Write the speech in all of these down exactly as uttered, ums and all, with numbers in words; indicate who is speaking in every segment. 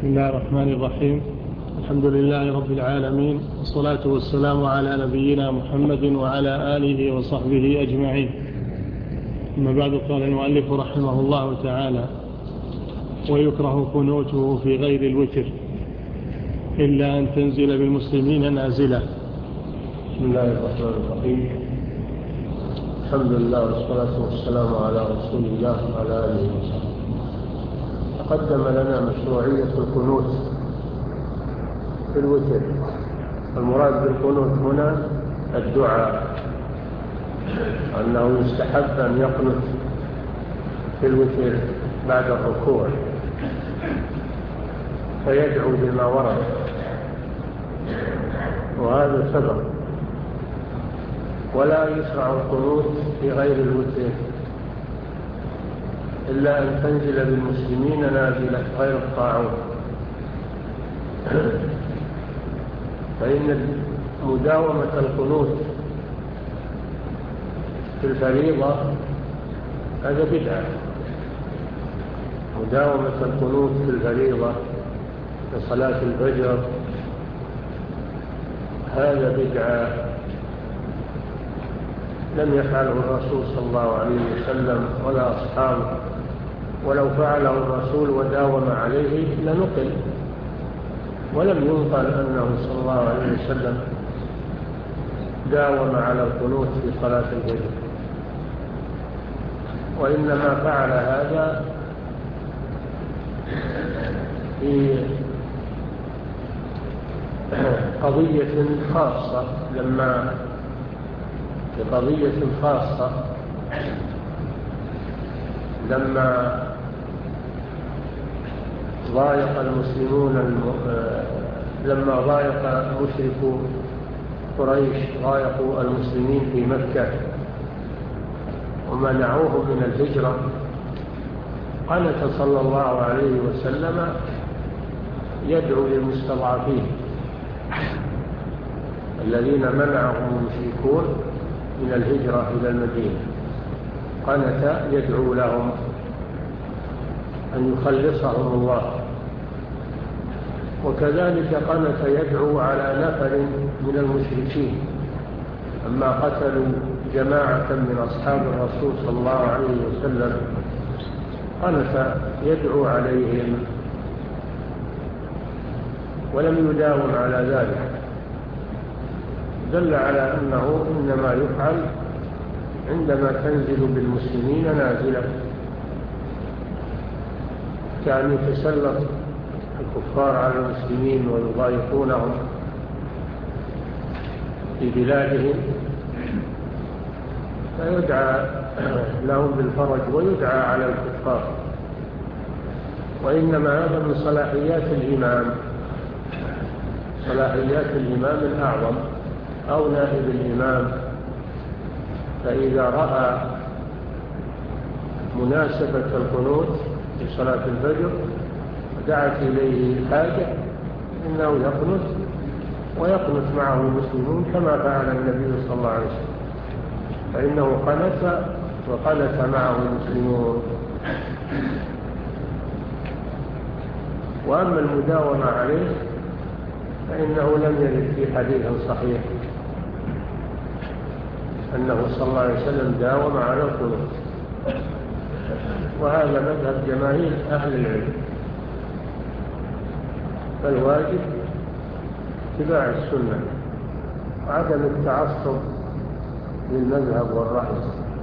Speaker 1: بسم الله الرحمن الرحيم. الحمد لله رب العالمين، والصلاة والسلام على نبينا محمد وعلى آله وصحبه أجمعين. أما بعد، قال المؤلف رحمه الله تعالى: ويكره قنوته في غير الوتر إلا أن تنزل بالمسلمين نازلة.
Speaker 2: بسم الله الرحمن الرحيم. الحمد لله والصلاة والسلام على رسول الله وعلى آله وصحبه. تقدم لنا مشروعية القنوت في الوتر. المراد بالقنوت هنا الدعاء، أنه يستحب أن يقنت في الوتر بعد الركوع فيدعو بما ورد، وهذا سبب. ولا يشرع القنوت في غير الوتر إلا أن تنزل بالمسلمين نازلة غير الطاعون، فإن مداومة القنوت في الفريضة هذا بدعة. مداومة القنوت في الفريضة في صلاة الفجر هذا بدعة لم يفعله الرسول صلى الله عليه وسلم ولا أصحابه، ولو فعله الرسول وداوم عليه لنقل، ولم ينقل أنه صلى الله عليه وسلم داوم على القنوت في صلاة الفجر، وإنما فعل هذا في قضية خاصة لما في قضية خاصة لما ضايق المسلمون الم... لما ضايق مشركو قريش ضايقوا المسلمين في مكة ومنعوهم من الهجرة، قنت صلى الله عليه وسلم يدعو للمستضعفين الذين منعهم المشركون من الهجرة إلى المدينة، قنت يدعو لهم أن يخلصهم الله. وكذلك قنت يدعو على نفر من المشركين أما قتلوا جماعة من أصحاب الرسول صلى الله عليه وسلم، قنت يدعو عليهم ولم يداوم على ذلك، دل على أنه إنما يفعل عندما تنزل بالمسلمين نازلة، كأن يتسلط الكفار على المسلمين ويضايقونهم في بلادهم فيدعى لهم بالفرج ويدعى على الكفار. وإنما هذا من صلاحيات الإمام، صلاحيات الإمام الأعظم أو نائب الإمام، فإذا رأى مناسبة القنوت في صلاة الفجر ودعت إليه حاجة إنه يقنت ويقنت معه المسلمون كما فعل النبي صلى الله عليه وسلم، فإنه قنت وقنت معه المسلمون. وأما المداومة عليه فإنه لم يرد في حديث صحيح أنه صلى الله عليه وسلم داوم على القنوت، وهذا مذهب جماهير أهل العلم، فالواجب اتباع السنة وعدم التعصب للمذهب والرأي.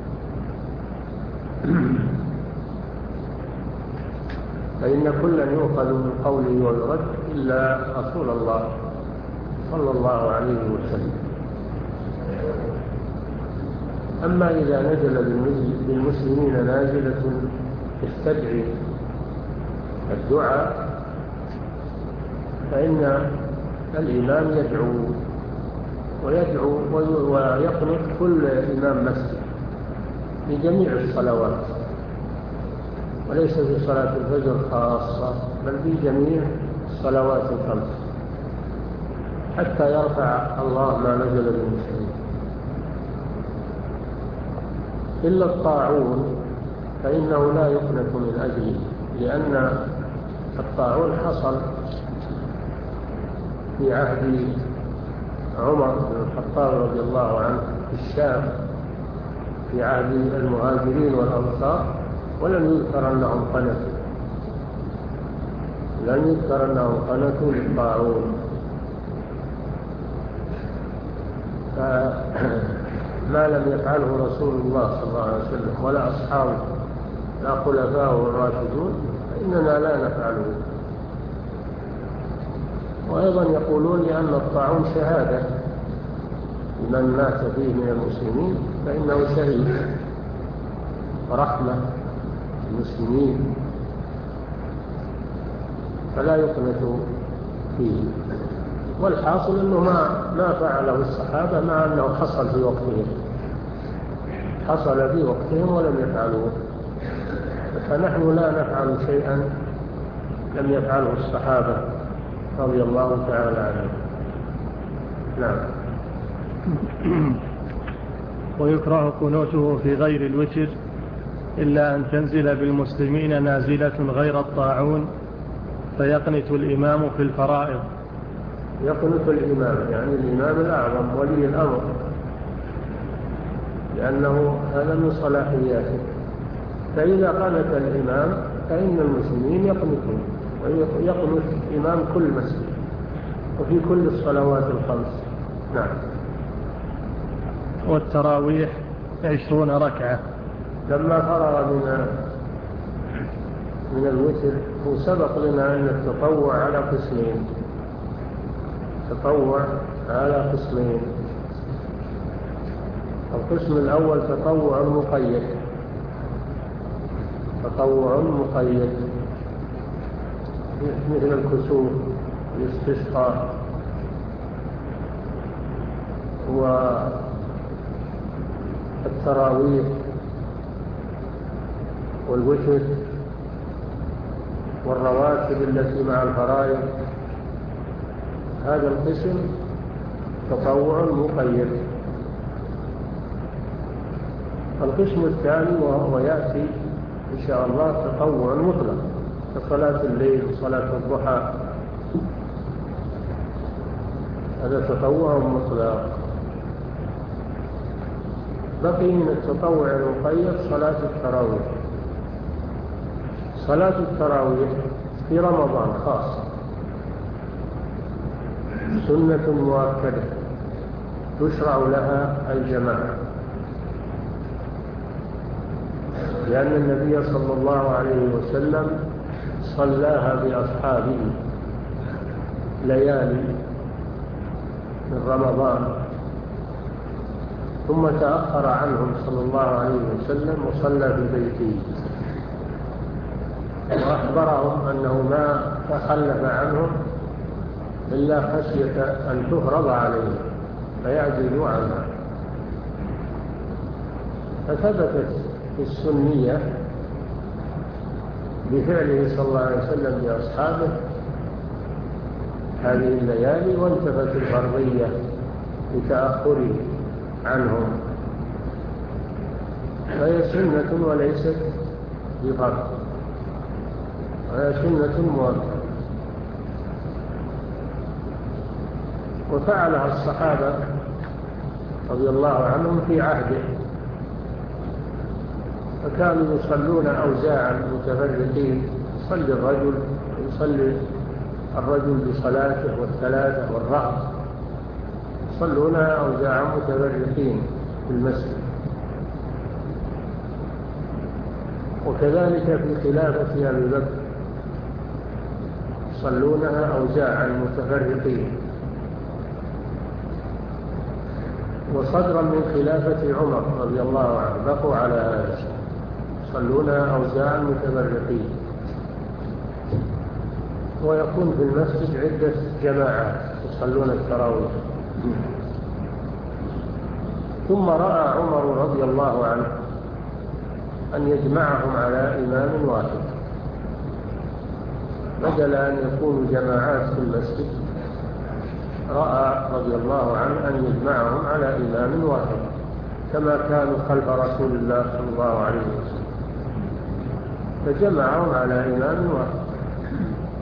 Speaker 2: فإن كلا يؤخذ من قوله ويرد إلا رسول الله صلى الله عليه وسلم. أما إذا نزل بالمسلمين نازلة تستدعي الدعاء فإن الإمام يدعو ويدعو ويقنط كل إمام مسجد لجميع الصلوات، وليس في صلاة الفجر خاصة بل في جميع الصلوات الخمس حتى يرفع الله ما نزل بالمسلمين. إلا الطاعون فإنه لا يقنط من أجله، لأن الطاعون حصل في عهد عمر بن الخطاب رضي الله عنه في الشام في عهد المهاجرين والأنصار، ولم يذكر أنهم قنتوا لم يذكر أنهم قنتوا للطاعون. فما لم يفعله رسول الله صلى الله عليه وسلم ولا أصحابه لا خلفاء الراشدون فإننا لا نفعله. وأيضا يقولون لأن الطاعون شهادة لمن مات فيه من المسلمين فإنه شهيد ورحمة المسلمين فلا يقنط فيه. والحاصل أنه ما, ما فعله الصحابة مع أنه حصل في وقتهم حصل في وقتهم ولم يفعلوه، فنحن لا نفعل شيئا لم يفعله الصحابة رضي الله تعالى عنهم. نعم.
Speaker 1: ويكره قنوته في غير الوتر إلا أن تنزل بالمسلمين نازلة غير الطاعون فيقنت الإمام في الفرائض.
Speaker 2: يقنت الإمام يعني الإمام الأعظم ولي الأمر، لأنه هذا من صلاحياته. فإذا قنت الإمام فإن المسلمين يقنتون، ويقنت إمام كل مسجد وفي كل الصلوات الخمس. نعم.
Speaker 1: والتراويح عشرون ركعة.
Speaker 2: لما فرغ من من الوتر وسبق لنا أن التطوع على قسمين تطوع على قسمين القسم الأول تطوع مقيد تطوع مقيد مثل الكسوف الاستسقاء والتراويح والوتر والرواتب التي مع الفرائض. هذا القسم تطوع مقيد. القسم الثاني وهو يأتي إن شاء الله تطوع مطلق كصلاة الليل وصلاة الضحى، هذا تطوع مطلق. بقي من التطوع المقيد صلاة التراويح. صلاة التراويح في رمضان خاصة سنة مؤكدة تشرع لها الجماعة، لأن النبي صلى الله عليه وسلم صلاها بأصحابه ليالي من رمضان، ثم تأخر عنهم صلى الله عليه وسلم وصلى في بيته، وأخبرهم أنه ما تخلف عنهم إلا خشية أن تفرض عليهم فيعجزوا عنها. فثبتت السنية بفعله صلى الله عليه وسلم بأصحابه هذه الليالي، وانتفت الفرضية لتأخره عنهم، فهي سنة وليست بفرض، وهي سنة مؤكدة. وفعلها الصحابة رضي الله عنهم في عهده، فكانوا يصلون أوزاعا متفرقين، يصلي الرجل يصلي الرجل بصلاته والثلاثة والرهط، يصلونها أوزاعا متفرقين في المسجد. وكذلك في خلافة أبي بكر يصلونها أوزاعا متفرقين. وصدرا من خلافة عمر رضي الله عنه بقوا على هذا، يصلونها أوزاعا متفرقين. ويكون في المسجد عدة جماعات يصلون التراويح. ثم رأى عمر رضي الله عنه أن يجمعهم على إمام واحد، بدل أن يكونوا جماعات في المسجد، رأى رضي الله عنه أن يجمعهم على إمام واحد كما كانوا خلف رسول الله صلى الله عليه وسلم، فجمعهم على إمام واحد.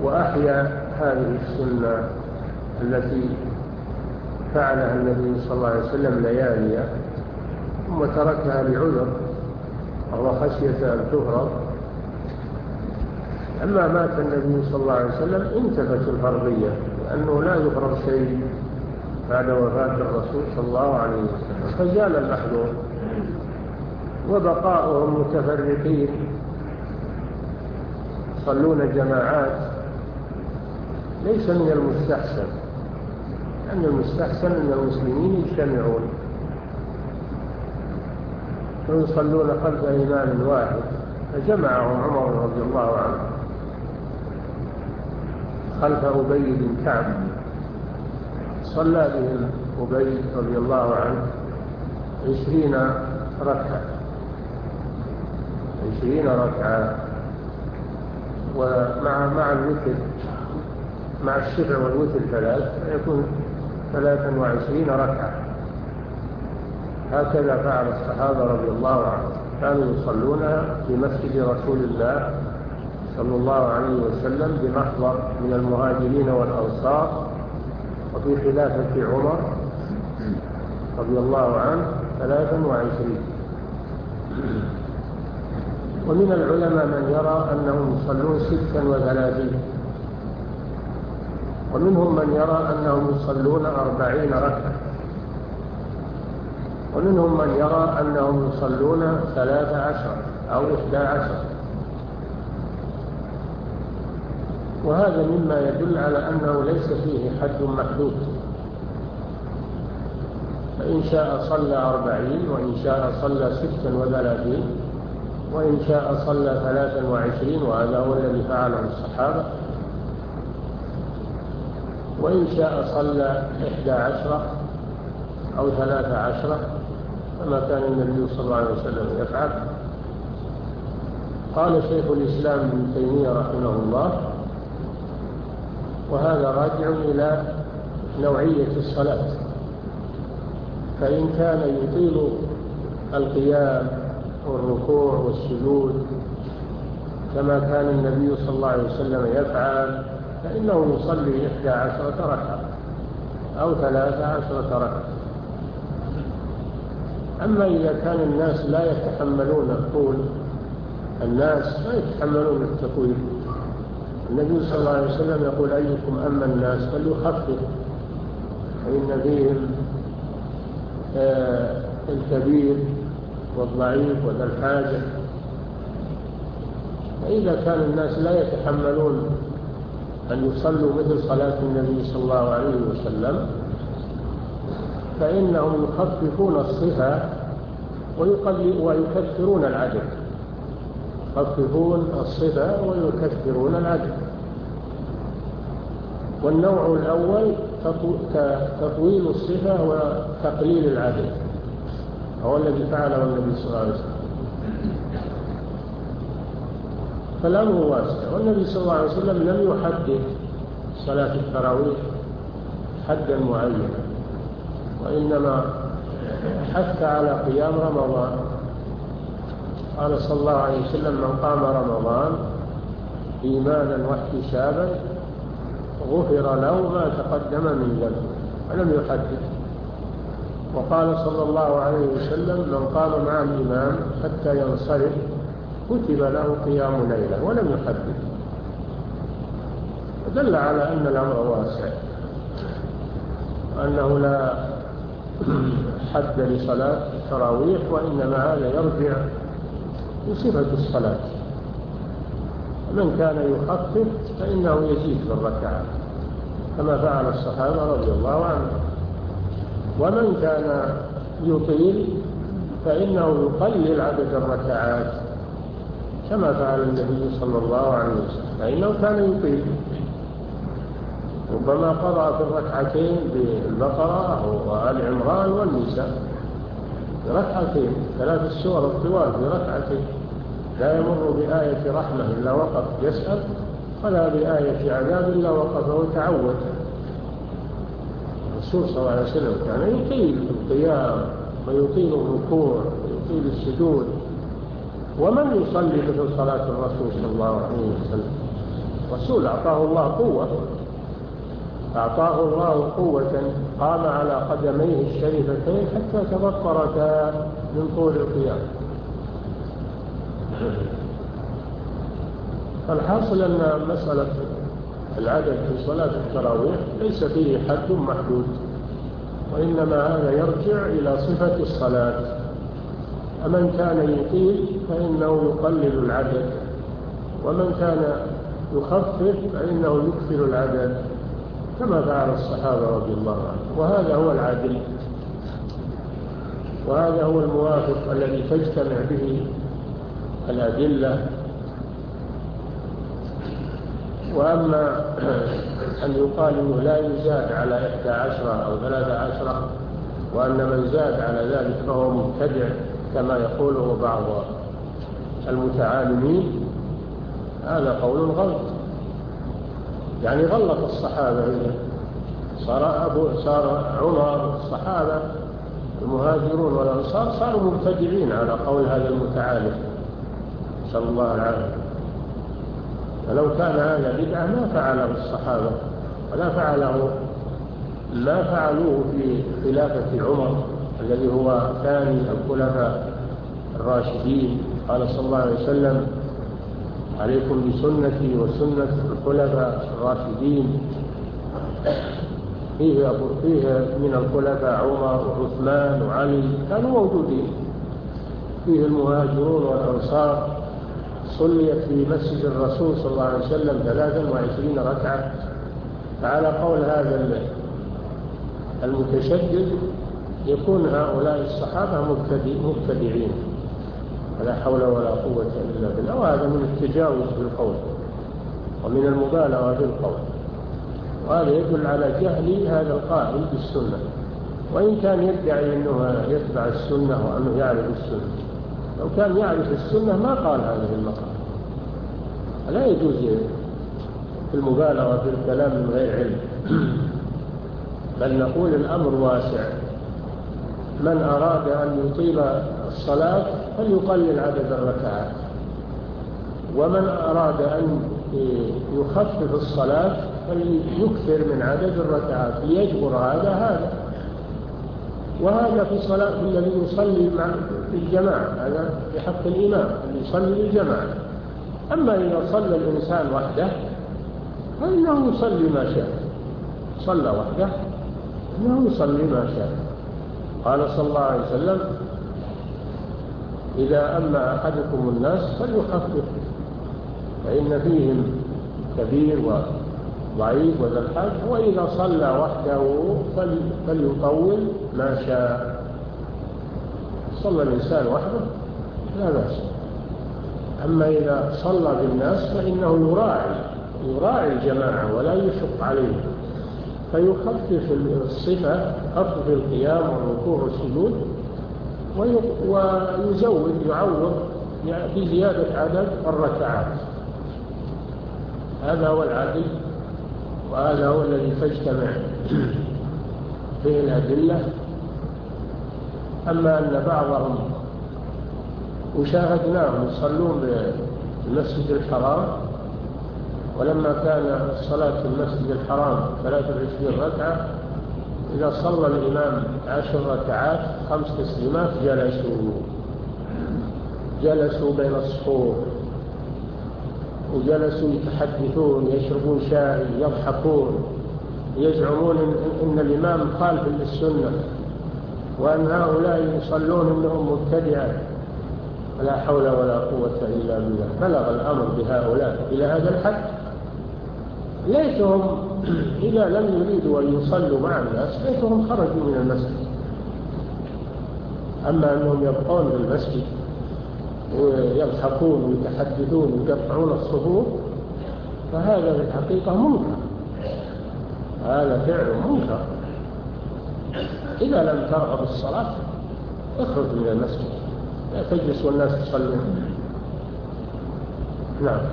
Speaker 2: وأحيا هذه السنة التي فعلها النبي صلى الله عليه وسلم لياليا ثم تركها لعذر وهو خشية أن تفرض. أما مات النبي صلى الله عليه وسلم انتفت الفرضية، لأنه لا يفرض شيء بعد وفاة الرسول صلى الله عليه وسلم، فزال المحذور. وبقاؤهم متفرقين يصلون جماعات ليس من المستحسن، لأن المستحسن أن المسلمين يجتمعون ويصلون خلف إمام واحد، فجمعهم عمر رضي الله عنه خلف أبي بن كعب، صلى بهم أبي رضي الله عنه عشرين ركعة عشرين ركعة ومع مع الوتر مع الشفع والوتر ثلاث يكون ثلاثا وعشرين ركعة. هكذا فعل الصحابة رضي الله عنهم، كانوا يصلونها في مسجد رسول الله صلى الله عليه وسلم بمحضر من المهاجرين والأنصار، وفي خلافة عمر رضي الله عنه ثلاثا وعشرين. ومن العلماء من يرى أنهم يصلون ستا وثلاثين، ومنهم من يرى أنهم يصلون أربعين ركعة، ومنهم من يرى أنهم يصلون ثلاث عشر أو إحدى عشر. وهذا مما يدل على أنه ليس فيه حد محدود، فإن شاء صلى أربعين، وإن شاء صلى ستا وثلاثين، وإن شاء صلى ثلاثا وعشرين، وهذا هو الذي فعله الصحابة، وإن شاء صلى إحدى عشرة أو ثلاث عشرة كما كان النبي صلى الله عليه وسلم يفعل. قال شيخ الإسلام ابن تيمية رحمه الله: وهذا راجع إلى نوعية الصلاة، فإن كان يطيل القيام والركوع والسجود كما كان النبي صلى الله عليه وسلم يفعل فإنه يصلي إحدى عشرة ركعة أو ثلاث عشرة ركعة. أما إذا كان الناس لا يتحملون الطول، الناس لا يتحملون التطويل، النبي صلى الله عليه وسلم يقول: أيكم أما الناس فليخفف، فإن فيهم آه الكبير والضعيف وذا الحاجة. فإذا كان الناس لا يتحملون أن يصلوا مثل صلاة النبي صلى الله عليه وسلم فإنهم يخففون الصفة ويكثرون العدد، يخففون الصفة ويكثرون العدد. والنوع الأول تطويل الصفة وتقليل العدد، هو الذي فعله النبي صلى الله عليه وسلم. فالأمر واسع، والنبي صلى الله عليه وسلم لم يحدد صلاة التراويح حدا معينا، وإنما حث على قيام رمضان. قال صلى الله عليه وسلم: من قام رمضان إيمانا واحتسابا غفر له ما تقدم من ذنبه، ولم يحدد. وقال صلى الله عليه وسلم: من قام مع الإمام حتى ينصرف كتب له قيام ليلة، ولم يحدد. ودل على أن الأمر واسع، وأنه لا حد لصلاة التراويح، وإنما هذا يرجع لصفة الصلاة. من كان يخفف فإنه يزيد في الركعات كما فعل الصحابة رضي الله عنهم، ومن كان يطيل فإنه يقلل عدد الركعات كما فعل النبي صلى الله عليه وسلم، فإنه كان يطيل، ربما قرأ في الركعتين بالبقرة وآل عمران والنساء بركعتين، ثلاث السور الطوال بركعتين، لا يمر بآية رحمة إلا وقف يسأل، ولا بآية عذاب إلا وقف وتعود. الرسول صلى الله عليه وسلم كان يطيل القيام ويطيل الركوع ويطيل السجود. ومن يصلي مثل صلاة الرسول صلى الله عليه وسلم؟ الرسول أعطاه الله قوة، أعطاه الله قوة قام على قدميه الشريفتين حتى تبطرتا من طول القيام. فالحاصل أن مسألة العدد في صلاة التراويح ليس فيه حد محدود، وإنما هذا يرجع إلى صفة الصلاة. فمن كان يطيل فإنه يقلل العدد، ومن كان يخفف فإنه يكثر العدد كما فعل الصحابة رضي الله عنهم. وهذا هو العادل، وهذا هو الموافق الذي تجتمع به الأدلة. وأما أن يقال إنه لا يزاد على إحدى عشرة أو ثلاثة عشرة، وأن من زاد على ذلك فهو مبتدع كما يقوله بعض المتعالمين، هذا قول غلط. يعني غلط الصحابة، صار أبو صار عمر الصحابة المهاجرون والأنصار صاروا مبتدعين على قول هذا المتعالم، نسأل الله العافية. ولو كان هذا بدعة ما فعله الصحابة ولا فعله ما فعلوه في خلافة عمر الذي هو ثاني الخلفاء الراشدين. قال صلى الله عليه وسلم: عليكم بسنتي وسنة الخلفاء الراشدين. فيه, فيه من الخلفاء عمر وعثمان وعلي كانوا موجودين، فيه المهاجرون والأنصار. صليت في مسجد الرسول صلى الله عليه وسلم ثلاثا وعشرين ركعة. فعلى قول هذا المتشدد يكون هؤلاء الصحابة مبتدعين، لا حول ولا قوة إلا بالله. وهذا من التجاوز بالقول ومن المبالغة بالقول، وهذا يدل على جهل هذا القائل بالسنة، وإن كان يدعي أنه يتبع السنة وأنه يعرف السنة. لو كان يعرف السنة ما قال هذه المقالة. لا يجوز في المبالغة في الكلام من غير علم، بل نقول الأمر واسع. من أراد أن يطيل الصلاة فليقلل عدد الركعات، ومن أراد أن يخفف الصلاة فليكثر من عدد الركعات ليجبر هذا هذا. وهذا في صلاة الذي يصلي مع الجماعة، هذا في حق الإمام اللي يصلي للجماعة. أما إذا صلى الإنسان وحده فإنه يصلي ما شاء، صلى وحده إنه يصلي ما شاء. قال صلى الله عليه وسلم: إذا أما أحدكم الناس فليخفف، فإن فيهم كبير وضعيف وذا الحاجة، وإذا صلى وحده فليطول ما شاء. صلى الإنسان وحده لا بأس. أما إذا صلى بالناس فإنه يراعي يراعي الجماعة ولا يشق عليه، فيخفف الصفة، خفف القيام والركوع والسجود، ويزود يعوض بزيادة عدد الركعات. هذا هو العدل، وهذا هو الذي تجتمع فيه الأدلة. أما أن بعضهم وشاهدناهم يصلون بالمسجد الحرام، ولما كان الصلاة في المسجد الحرام ثلاثة وعشرين ركعة، إذا صلى الإمام عشر ركعات خمس تسليمات جلسوا جلسوا بين الصفوف، وجلسوا يتحدثون، يشربون شاي، يضحكون، يزعمون إن الإمام خالف للسنة، وأن هؤلاء يصلون إنهم مبتدعة. لا حول ولا قوة إلا بالله. بلغ الأمر بهؤلاء إلى هذا الحد. ليتهم إذا لم يريدوا أن يصلوا مع الناس ليتهم خرجوا من المسجد. أما أنهم يبقون في المسجد ويضحكون ويتحدثون ويقطعون الصفوف فهذا في الحقيقة منكر، هذا فعل منكر. إذا لم ترغب الصلاة اخرج من المسجد، لا تجلس والناس تصلون. نعم.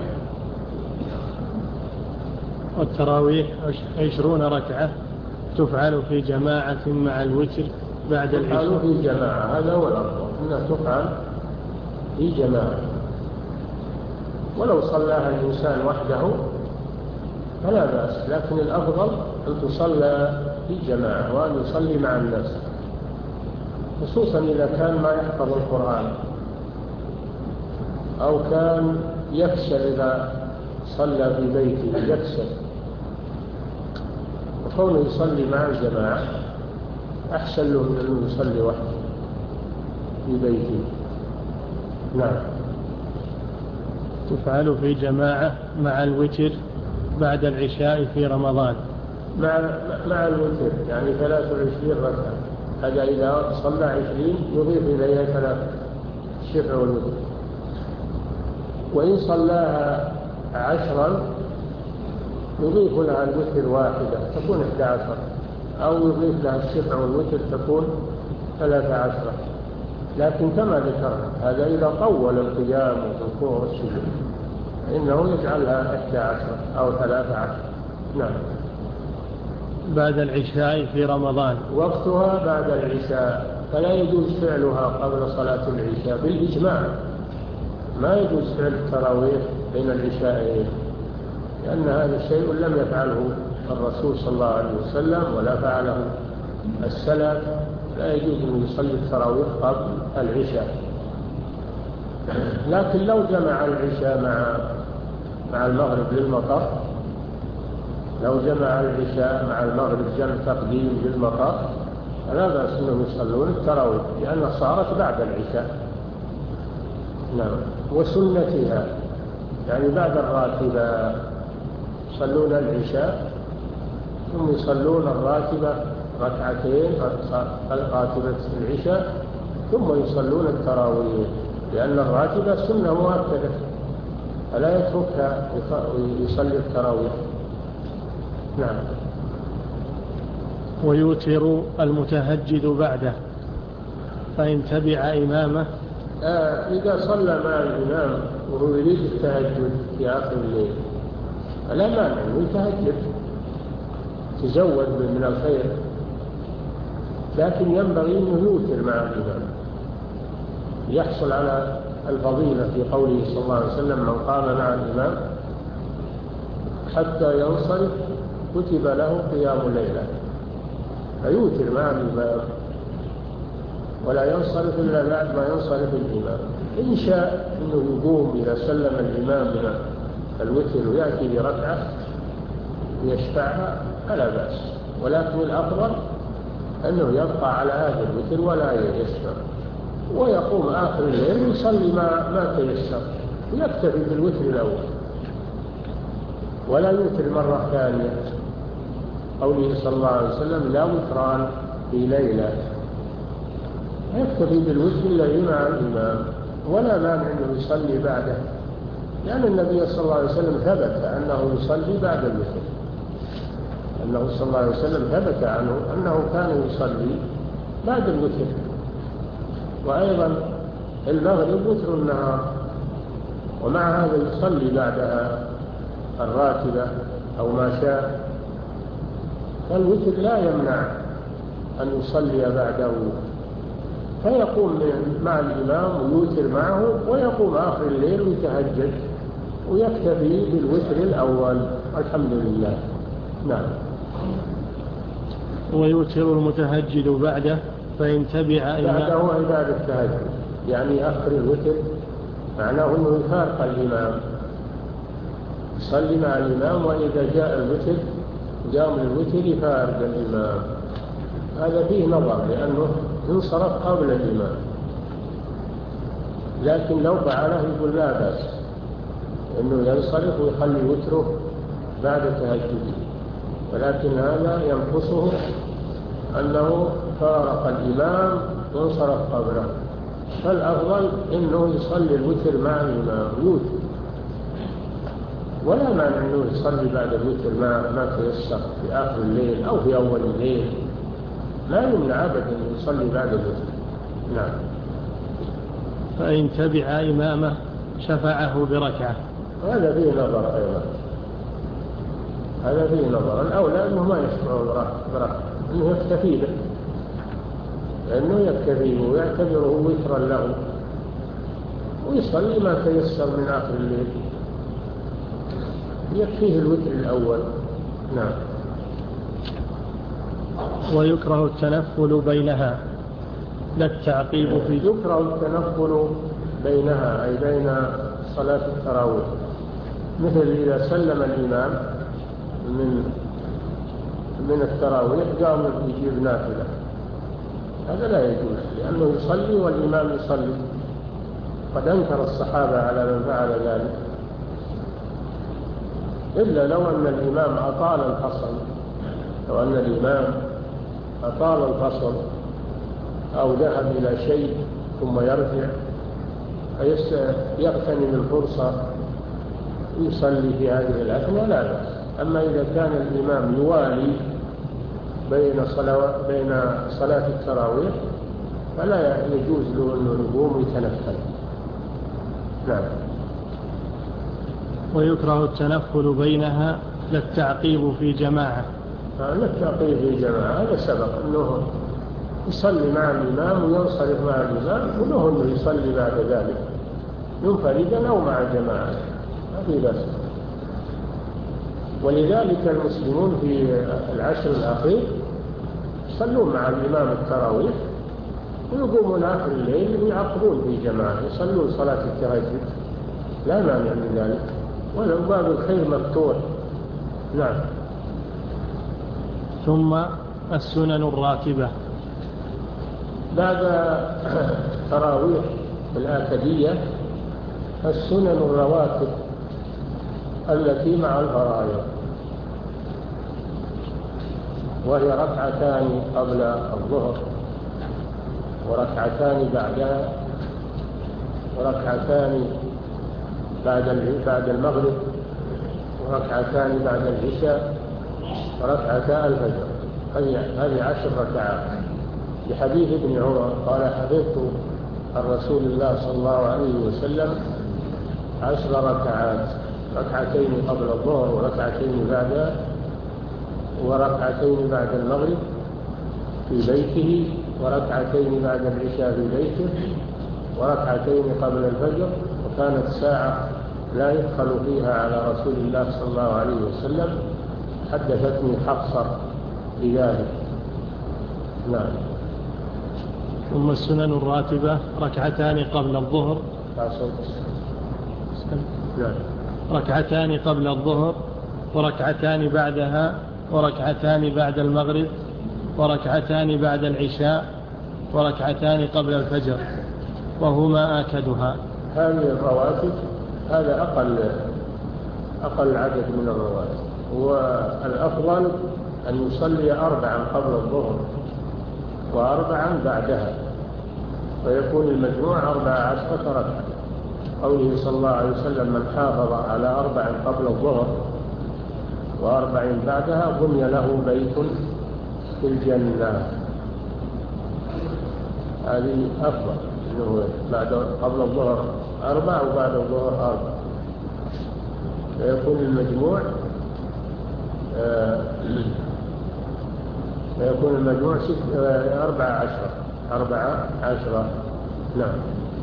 Speaker 1: والتراويح عشرون ركعة تفعل في جماعة مع الوتر بعد العشاء.
Speaker 2: تفعل في جماعة، هذا هو الأفضل، أنها تفعل في جماعة. ولو صلاها الإنسان وحده فلا بأس، لكن الأفضل أن تصلى في جماعة وأن يصلي مع الناس، خصوصا إذا كان ما يحفظ القرآن أو كان يكسل إذا صلى في بيته يكسل، وكونه يصلي مع الجماعة أحسن له من أنه يصلي وحده في بيته. نعم.
Speaker 1: تفعل في جماعة مع الوتر بعد العشاء في رمضان.
Speaker 2: مع مع الوتر يعني ثلاث وعشرين ركعة، هذا إذا صلى عشرين يضيف إليها ثلاثة الشفع والوتر. وإن صلاها عشرا يضيف لها الوتر واحدة تكون إحدى عشر، أو يضيف لها الشفع والوتر تكون ثلاثة عشر. لكن كما ذكرنا هذا إذا طول القيام والركوع والسجود فإنه يجعلها إحدى عشر أو ثلاثة عشر. نعم.
Speaker 1: بعد العشاء في رمضان.
Speaker 2: وقتها بعد العشاء، فلا يجوز فعلها قبل صلاة العشاء بالإجماع. ما يجوز فعل التراويح بين العشاءين، لأن هذا الشيء لم يفعله الرسول صلى الله عليه وسلم ولا فعله السلف. لا يجوز أن يصلي التراويح قبل العشاء. لكن لو جمع العشاء مع مع المغرب للمطر، لو جمع العشاء مع المغرب جمع تقديم للمطر فلا بأس أنهم يصلون التراويح، لأنها صارت بعد العشاء. نعم. وسنتها يعني بعد الراتبة يصلون العشاء ثم يصلون الراتبة ركعتين راتبة العشاء ثم يصلون التراويح، لأن الراتبة سنة مؤكدة فلا يتركها ويصلي التراويح. نعم.
Speaker 1: ويوتر المتهجد بعده فإن تبع إمامه.
Speaker 2: آه إذا صلى مع الإمام وهو يريد التهجد في آخر الليل فلا مانع أنه يتهجد، تزود من الخير، لكن ينبغي أنه يوتر مع الإمام يحصل على الفضيلة في قوله صلى الله عليه وسلم: من قام مع الإمام حتى ينصرف كتب له قيام ليلة. فيوتر مع الإمام ولا ينصرف إلا بعد ما ينصرف الإمام. إن شاء أنه يقوم إذا سلم الإمام من الوتر ويأتي بركعة يشفعها فلا بأس، ولكن الأفضل أنه يبقى على هذا الوتر ولا يشفع، ويقوم آخر الليل ويصلي ما, ما تيسر ويكتفي بالوتر الأول ولا يوتر مرة ثانية. قوله صلى الله عليه وسلم: لا وتران في ليلة. يكتفي بالوتر الذي مع الإمام، ولا مانع أنه يصلي بعده، لأن النبي صلى الله عليه وسلم ثبت أنه يصلي بعد الوتر، أنه صلى الله عليه وسلم ثبت عنه أنه كان يصلي بعد الوتر. وأيضا المغرب وتر النهار، ومع هذا يصلي بعدها الراتبة أو ما شاء، فالوتر لا يمنع أن يصلي بعده، فيقوم مع الإمام ويوتر معه ويقوم آخر الليل ويتهجد ويكتفي بالوتر الأول. الحمد لله. نعم.
Speaker 1: ويوتر المتهجد بعده فإن تبع
Speaker 2: بعده عباد التهجد، يعني آخر الوتر معناه أنه يفارق الإمام، يصلي مع الإمام، وإذا جاء الوتر قام الوتر يفارق الإمام. هذا فيه نظر لأنه انصرف قبل الإمام، لكن لو فعله يقول لا بأس أنه ينصرف ويخلي وتره بعد تهجده، ولكن هذا ينقصه أنه فارق الإمام وانصرف قبله. فالأفضل أنه يصلي الوتر مع الإمام يوتر، ولا مانع أنه يصلي بعد الوتر ما ما تيسر في آخر الليل أو في أول الليل، لا يمنع أبدا أن يصلي بعد الوتر. نعم.
Speaker 1: فإن تبع إمامه شفعه بركعة.
Speaker 2: هذا فيه نظر أيضا، هذا فيه نظر. الأولى أنه ما يشفعه بركعة، أنه يكتفي به، لأنه يكتفي ويعتبره وترا له ويصلي ما تيسر من آخر الليل. يكفيه الوتر الأول. نعم.
Speaker 1: ويكره التنفل بينها لا التعقيب في
Speaker 2: يكره التنفل بينها أي بين صلاة التراويح، مثل إذا سلم الإمام من من التراويح قام يجيب نافلة، هذا لا يجوز، لأنه يصلي والإمام يصلي. قد أنكر الصحابة على من فعل ذلك، إلا لو أن الإمام أطال الفصل، لو أن الإمام أطال الفصل أو ذهب إلى شيء ثم يرجع يغتنم الفرصة يصلي في هذه الأثناء لا بأس. أما إذا كان الإمام يوالي بين صلاة بين صلاة التراويح فلا يجوز له أن يقوم يتنفل. نعم.
Speaker 1: ويكره التنفل بينها لا التعقيب في جماعة.
Speaker 2: لا التعقيب في جماعة هذا سبق أنه يصلي مع الإمام وينصرف مع الإمام، وله أنه يصلي بعد ذلك منفردا أو مع جماعة، ما في بأس. ولذلك المسلمون في العشر الأخير يصلون مع الإمام التراويح ويقومون آخر الليل ويعقبون في جماعة، يصلون صلاة التهجد، لا مانع من ذلك، ولو باب الخير مفتوح. نعم.
Speaker 1: ثم السنن الراتبة
Speaker 2: بعد تراويح الآكدية السنن الرواتب التي مع الفرائض، وهي ركعتان قبل الظهر وركعتان بعدها وركعتان بعد بعد المغرب وركعتان بعد العشاء وركعتا الفجر. هذه عشر ركعات. لحديث ابن عمر قال حفظت عن رسول الله صلى الله عليه وسلم عشر ركعات، ركعتين قبل الظهر وركعتين بعدها وركعتين بعد المغرب في بيته وركعتين بعد العشاء في بيته وركعتين قبل الفجر. وكانت ساعة لا يدخل فيها على رسول الله صلى الله عليه وسلم، حدثتني حفصة بذلك. نعم.
Speaker 1: ثم السنن الراتبة ركعتان قبل الظهر
Speaker 2: نعم.
Speaker 1: ركعتان قبل الظهر وركعتان بعدها وركعتان بعد المغرب وركعتان بعد العشاء وركعتان قبل الفجر، وهما آكدها.
Speaker 2: هذه الرواتب هذا أقل أقل عدد من الرواتب، والأفضل أن يصلي أربعا قبل الظهر وأربعا بعدها، فيكون المجموع أربع عشرة ركعة. قوله صلى الله عليه وسلم من حافظ على أربع قبل الظهر وأربع بعدها بني له بيت في الجنة. هذه أفضل، إنه بعد قبل الظهر أربع وبعد الظهر أربع، فيكون المجموع آه فيكون المجموع ست آه أربع عشرة أربع عشرة. نعم.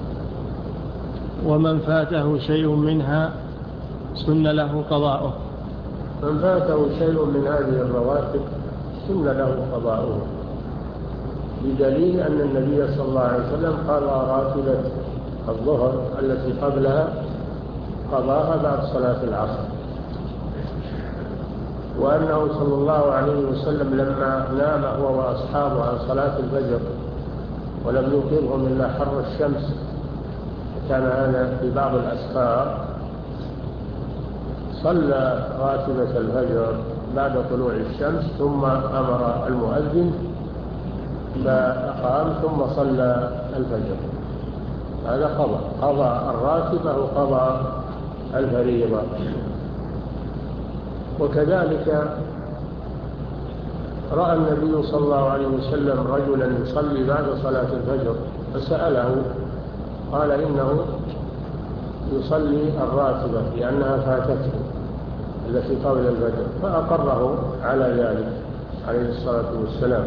Speaker 1: ومن فاته شيء منها سن له قضاؤه.
Speaker 2: من فاته شيء من هذه الرواتب سن له قضاؤه، بدليل أن النبي صلى الله عليه وسلم قضى راتبة الظهر التي قبلها قضاها بعد صلاة العصر، وأنه صلى الله عليه وسلم لما نام هو وأصحابه عن صلاة الفجر ولم يوقظهم إلا حر الشمس، كان هذا في بعض الأسفار، صلى راتبة الفجر بعد طلوع الشمس ثم أمر المؤذن فأقام ثم صلى الفجر. هذا قضى قضى الراتبة وقضى الفريضة. وكذلك رأى النبي صلى الله عليه وسلم رجلا يصلي بعد صلاة الفجر فسأله قال إنه يصلي الراتبة لأنها فاتته التي قبل الفجر، فأقره على ذلك عليه الصلاة والسلام.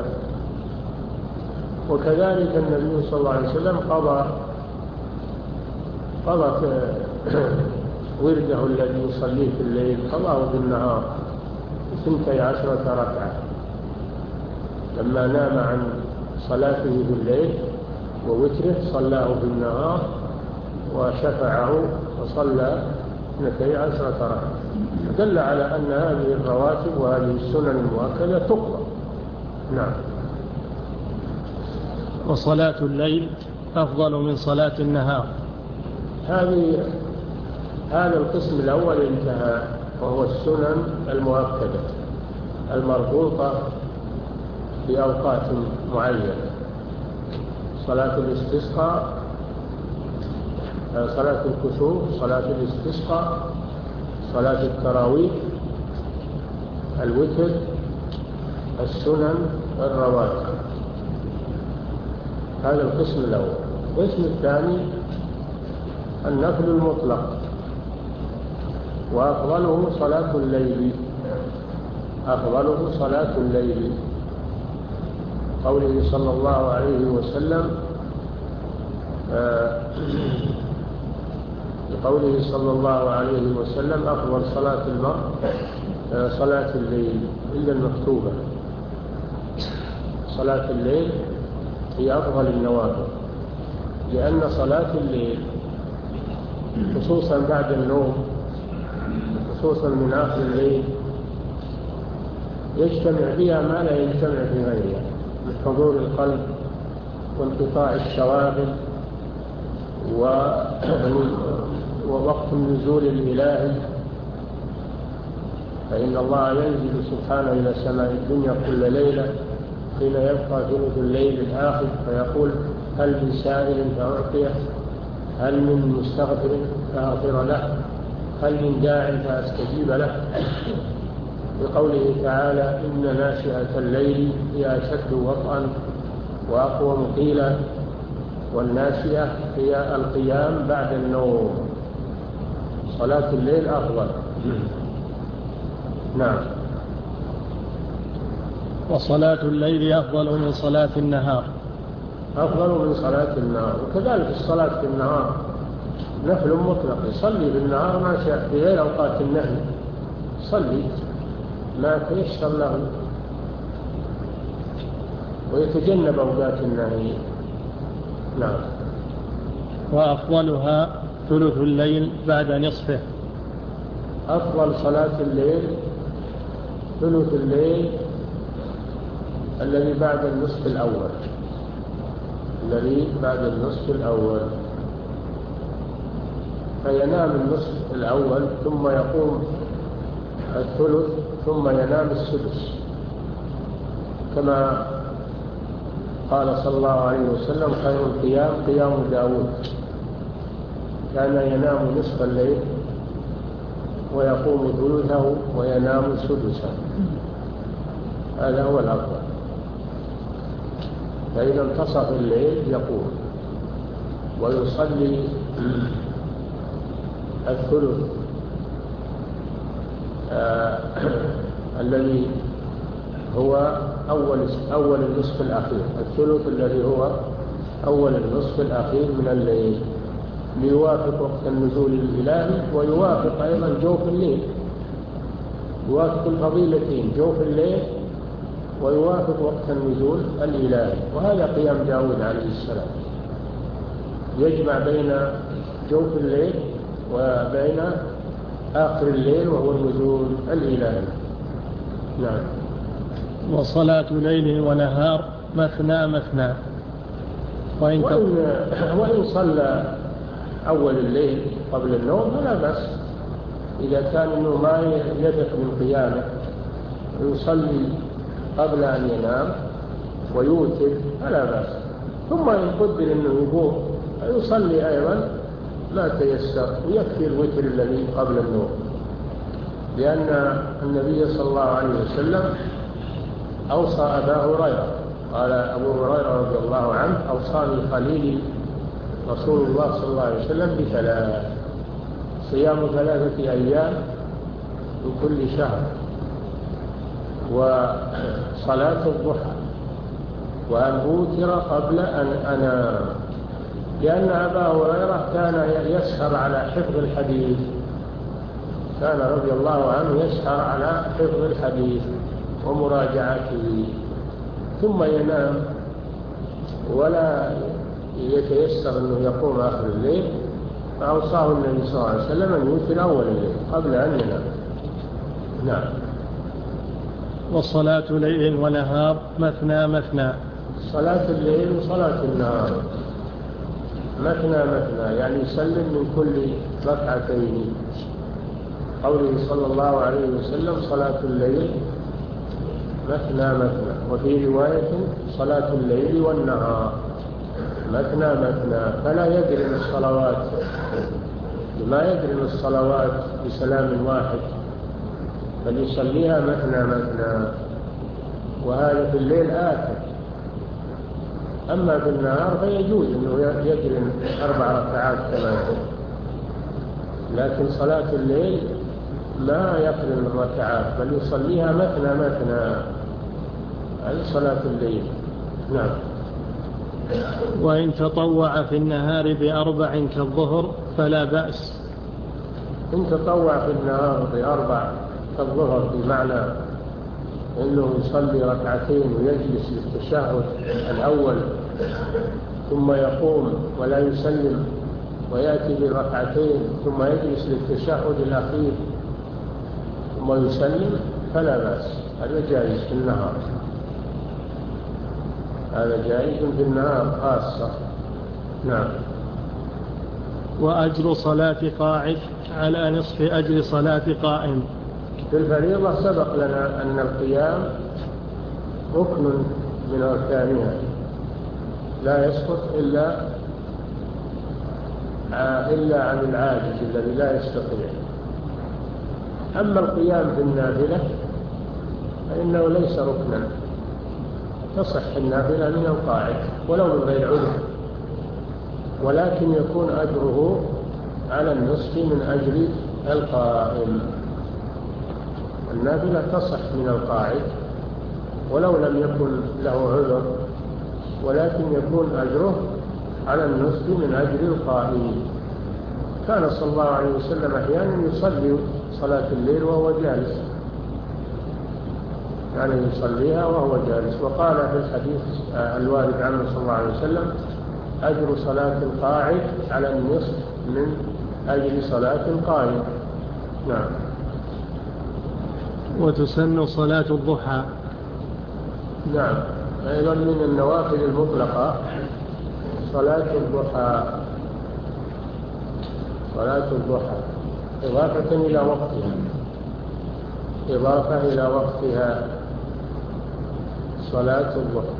Speaker 2: وكذلك النبي صلى الله عليه وسلم قضى قضى ورده الذي يصليه في الليل قضاه بالنهار اثنتي عشرة ركعة. لما نام عن صلاته بالليل ووتره صلاه بالنهار وشفعه وصلى اثنتي عشرة ركعة. دل على أن هذه الرواتب وهذه السنن المؤكدة تقضى. نعم.
Speaker 1: وصلاة الليل أفضل من صلاة النهار.
Speaker 2: هذه هذا القسم الأول انتهى، وهو السنن المؤكدة المربوطة بأوقات معينة. صلاة الاستسقاء، صلاة الكسوف، صلاة الاستسقاء، صلاة التراويح، الوتر، السنن الرواتب. هذا القسم الأول. القسم الثاني النفل المطلق، وأفضله صلاة الليل. أفضله صلاة الليل قوله صلى الله عليه وسلم قوله صلى الله عليه وسلم أفضل صلاة المرء صلاة الليل إلا المكتوبة. صلاة الليل هي أفضل النوافل، لأن صلاة الليل خصوصا بعد النوم، خصوصا من آخر الليل، يجتمع فيها ما لا يجتمع في غيرها من حضور القلب وانقطاع الشواغل ووقت النزول الإلهي. فإن الله ينزل سبحانه إلى سماء الدنيا كل ليلة حين يبقى ثلث الليل الآخر فيقول هل من سائل فأعطيه، هل من مستغفر فأغفر له، هل من داع فأستجيب له. بقوله تعالى إن ناشئة الليل هي أشد وطئا وأقوم قيلا، والناشئة هي القيام بعد النوم. صلاة الليل أفضل. نعم.
Speaker 1: وصلاة الليل أفضل من صلاة النهار.
Speaker 2: أفضل من صلاة النهار. وكذلك الصلاة في النهار نفل مطلق، يصلي بالنهار ما شاء في غير أوقات النهي، يصلي ما تيسر له ويتجنب أوقات النهي. نعم.
Speaker 1: وأفضلها ثلث الليل بعد نصفه.
Speaker 2: أفضل صلاة الليل ثلث الليل الذي بعد النصف الأول، الذي بعد النصف الأول. فينام النصف الأول ثم يقوم الثلث ثم ينام السدس، كما قال صلى الله عليه وسلم خير القيام قيام داود، كان ينام نصف الليل ويقوم ثلثه وينام سدسه. هذا هو الأفضل. فإذا انتصف الليل يقوم ويصلي الثلث آه الذي هو أول أول النصف الأخير، الثلث الذي هو أول النصف الأخير من الليل، ليوافق وقت النزول الإلهي ويوافق أيضا جوف الليل، يوافق الفضيلتين جوف الليل ويوافق وقت النزول الإلهي. وهذا قيام داود عليه السلام، يجمع بين جوف الليل وبين آخر الليل وهو النزول الإلهي. نعم.
Speaker 1: وصلاة ليل ونهار مثنى مثنى. وإن,
Speaker 2: وإن, وإن صلى أول الليل قبل النوم فلا بأس، إذا كان إنه ما يدق من قيامه ويصلي قبل أن ينام ويوتر فلا بأس. ثم إن قدر إنه يقوم يصلي أيضا ما تيسر، ويكفي الوتر الذي قبل النوم، لأن النبي صلى الله عليه وسلم أوصى أبا هريرة، قال أبو هريرة رضي الله عنه أوصاني خليلي رسول الله صلى الله عليه وسلم بثلاث: صيام ثلاثة أيام من كل شهر، وصلاة الضحى، وأن أوتر قبل أن أنام. لأن أبا هريرة كان يسهر على حفظ الحديث كان رضي الله عنه يسهر على حفظ الحديث ومراجعته ثم ينام ولا يتيسر أنه يقوم آخر الليل، فأوصاه النبي صلى الله عليه وسلم أن يوتر أول الليل قبل أن ينام. نعم.
Speaker 1: وصلاة ليل ونهار مثنى مثنى.
Speaker 2: صلاة الليل وصلاة النهار مثنى مثنى، يعني يسلم من كل ركعتين. قوله صلى الله عليه وسلم صلاة الليل مثنى مثنى، وفي رواية صلاة الليل والنهار مثنى مثنى، فلا يدرن الصلوات ما يدرن الصلوات بسلام واحد، بل يصليها مثنى مثنى، وهذا في الليل آخر. أما في النهار فيجوز أنه يدرن أربع ركعات كما يقول، لكن صلاة الليل ما يقرن الركعات بل يصليها مثنى مثنى. هذه صلاة الليل. نعم.
Speaker 1: وإن تطوع في النهار بأربع كالظهر فلا بأس.
Speaker 2: إن تطوع في النهار بأربع كالظهر بمعنى أنه يصلي ركعتين ويجلس للتشهد الأول ثم يقوم ولا يسلم ويأتي بركعتين ثم يجلس للتشهد الأخير ثم يسلم فلا بأس، هذا جائز في النهار، هذا جائز في النهار خاصة. نعم.
Speaker 1: وأجر صلاة قاعد على نصف أجر صلاة قائم.
Speaker 2: في الفريضة سبق لنا أن القيام ركن من أركانها لا يسقط إلا إلا عن العاجز الذي لا يستطيع. أما القيام في النافلة فإنه ليس ركنا، تصح النافلة من القاعد ولو من غير عذر، ولكن يكون أجره على النصف من أجر القائم. النافلة تصح من القاعد ولو لم يكن له عذر، ولكن يكون أجره على النصف من أجر القائم. كان صلى الله عليه وسلم أحيانا يصلي صلاة الليل وهو جالس، يعني يصليها وهو جالس. وقال في الحديث الوارد عنه صلى الله عليه وسلم أجر صلاة القاعد على النصف من أجر صلاة القائم. نعم.
Speaker 1: وتسن صلاة الضحى.
Speaker 2: نعم، أيضا من النوافل المطلقة صلاة الضحى. صلاة الضحى إضافة إلى وقتها، إضافة إلى وقتها صلاة الضحى،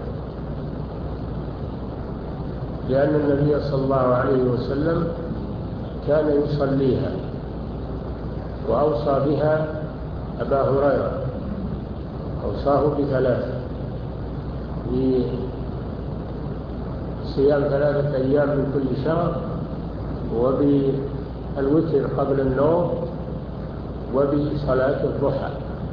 Speaker 2: لأن النبي صلى الله عليه وسلم كان يصليها وأوصى بها أبا هريرة، أوصاه بثلاثة: بصيام ثلاثة أيام من كل شهر، وبالوتر قبل النوم، وبصلاة الضحى.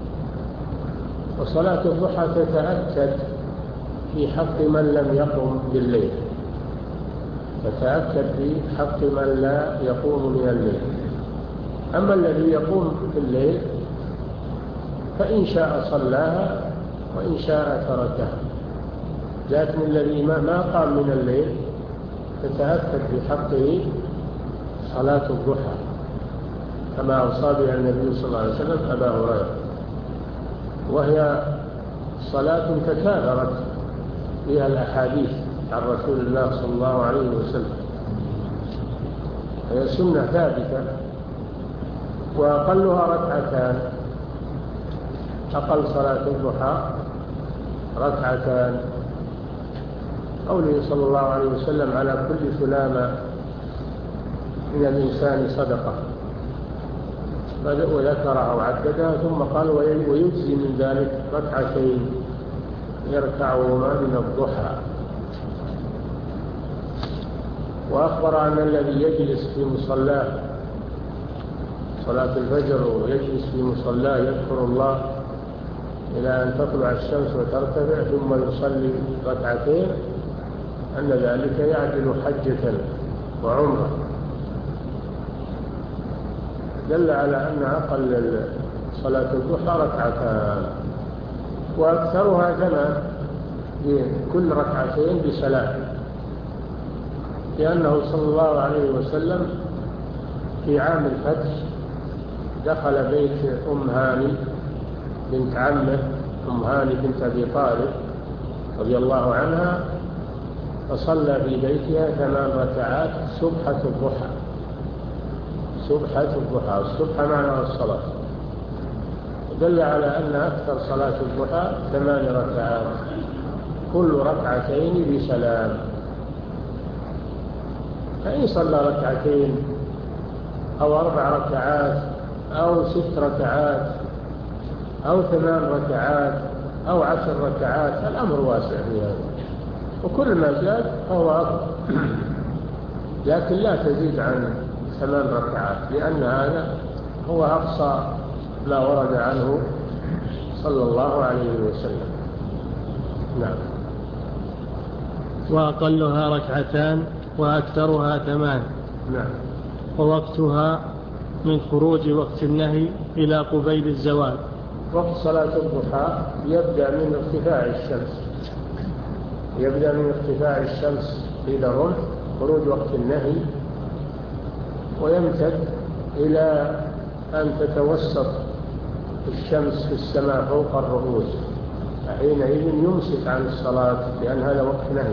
Speaker 2: وصلاة الضحى تتأكد في حق من لم يقم بالليل، تتأكد في حق من لا يقوم من الليل. أما الذي يقوم بالليل فإن شاء صلاها وإن شاء تركها، لكن الذي ما قام من الليل تتأكد في حقه صلاة الضحى كما أوصى بها النبي صلى الله عليه وسلم أبا هريرة. وهي صلاة تكاثرت فيها الأحاديث عن رسول الله صلى الله عليه وسلم، هي سنة ثابتة، وأقلها ركعتان. أقل صلاة الضحى ركعتان. قوله صلى الله عليه وسلم على كل سلامة من الإنسان صدقة، وذكرها وعددها، ثم قال ويجزي من ذلك ركعتين يركعهما من الضحى. وأخبر أن الذي يجلس في مصلاه صلاة الفجر ويجلس في مصلاه يذكر الله إلى أن تطلع الشمس وترتفع ثم يصلي ركعتين، أن ذلك يعدل حجة وعمرة. دل على أن أقل صلاة الضحى ركعتان وأكثرها ثمان، كل ركعتين بسلام، لأنه صلى الله عليه وسلم في عام الفتح دخل بيت أم هاني بنت عمه، أم هاني بنت أبي طالب رضي الله عنها، فصلى في بيتها ثمان ركعات سبحة الضحى. سبحة الضحى، السبحة معناها الصلاة، دل على أن أكثر صلاة الضحى ثمان ركعات كل ركعتين بسلام. فإن صلى ركعتين أو أربع ركعات أو ست ركعات أو ثمان ركعات أو عشر ركعات الأمر واسع في هذا، وكل ما زاد فهو أفضل، لكن لا تزيد عن ثمان ركعات، لأن هذا هو أقصى ما ورد عنه صلى الله عليه وسلم. نعم.
Speaker 1: وأقلها ركعتان وأكثرها ثمان.
Speaker 2: نعم.
Speaker 1: ووقتها من خروج وقت النهي إلى قبيل الزوال.
Speaker 2: وقت صلاة الضحى يبدأ من ارتفاع الشمس، يبدأ من ارتفاع الشمس إلى الرمح خروج وقت النهي، ويمتد إلى أن تتوسط الشمس في السماء فوق الرؤوس، حينئذ يمسك عن الصلاة لأن هذا وقت نهي.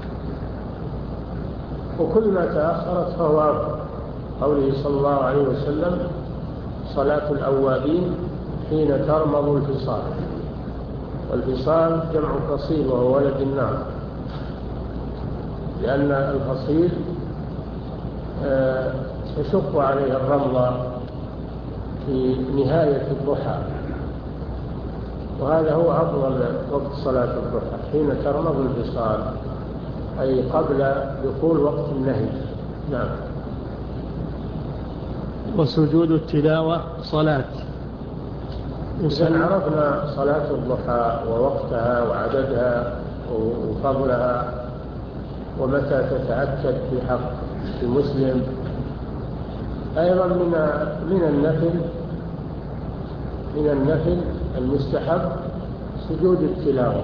Speaker 2: وكل ما تأخرت فهو أفضل، قوله صلى الله عليه وسلم صلاة الأوابين حين ترمض الفصال، والفصال جمع فصيل وهو ولد النار، لأن الفصيل يشق عليه الرمضة في نهاية الضحى، وهذا هو أفضل وقت صلاة الضحى حين ترمض الفصال، أي قبل دخول وقت النهي. نعم.
Speaker 1: وسجود التلاوة صلاة.
Speaker 2: إذن عرفنا صلاة الضحى ووقتها وعددها وفضلها ومتى تتأكد في حق المسلم. أيضا من من النفل من النفل المستحب سجود التلاوة.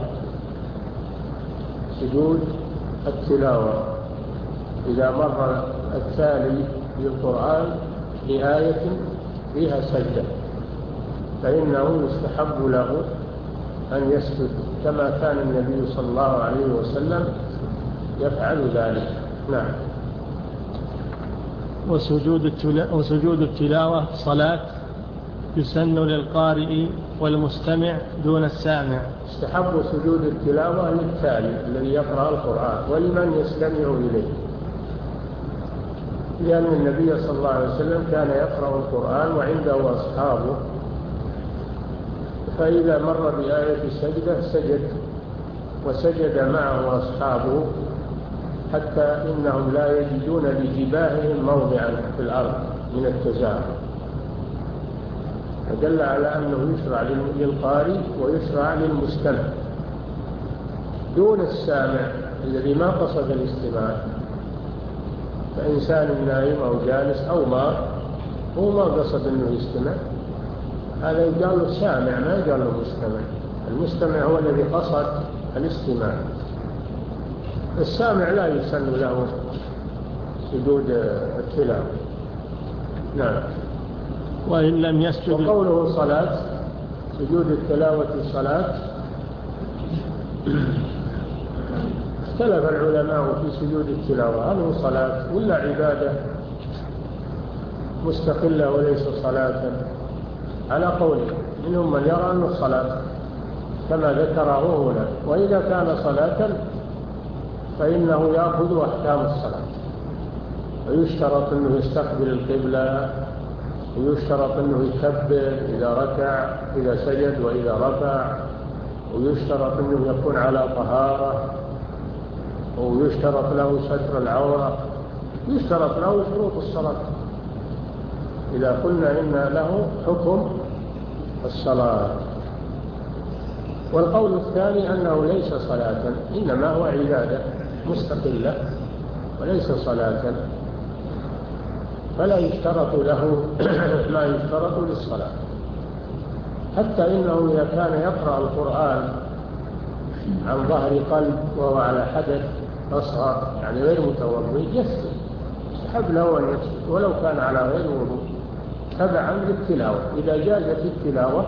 Speaker 2: سجود التلاوة إذا مر التالي للقرآن لآية فيها سجدة فإنه يستحب له أن يسجد، كما كان النبي صلى الله عليه وسلم يفعل ذلك. نعم.
Speaker 1: وسجود وسجود التلاوة صلاة يسن للقارئ والمستمع دون السامع.
Speaker 2: استحب سجود التلاوة للتالي الذي يقرأ القرآن ولمن يستمع إليه، لأن النبي صلى الله عليه وسلم كان يقرأ القرآن وعنده أصحابه، فإذا مر بآية السجدة سجد وسجد معه أصحابه حتى إنهم لا يجدون لجباههم موضعا في الأرض من التزاحم، فدل على أنه يشرع للقارئ ويشرع للمستمع دون السامع الذي ما قصد الاستماع، فإنسان نائم أو جالس أو مار هو ما قصد أنه يستمع، هذا يقال له سامع ما يقال له مستمع. المستمع هو الذي قصد الاستماع، السامع لا يسن له سجود التلاوة. نعم.
Speaker 1: وإن لم يسجد.
Speaker 2: وقوله صلاة سجود التلاوة صلاة، اختلف العلماء في سجود التلاوة هل هو صلاة ولا عبادة مستقلة وليس صلاة، على قوله منهم من يرى أنه صلاة كما ذكره هنا، وإذا كان صلاة فإنه يأخذ أحكام الصلاة، ويشترط أنه يستقبل القبلة، ويشترط أنه يكبر إذا ركع إذا سجد وإذا رفع، ويشترط أنه يكون على طهارة، ويشترط له ستر العورة، يشترط له شروط الصلاة إذا قلنا إن له حكم الصلاة. والقول الثاني أنه ليس صلاة إنما هو عبادة مستقلة وليس صلاة، فلا يشترط له ما يشترط للصلاة. حتى إنه إذا كان يقرأ القرآن عن ظهر قلب وهو على حدث أصغر يعني غير متوضئ يسجد، يستحب له أن يسجد ولو كان على غير وضوء تبعا للتلاوة. إذا جازت التلاوة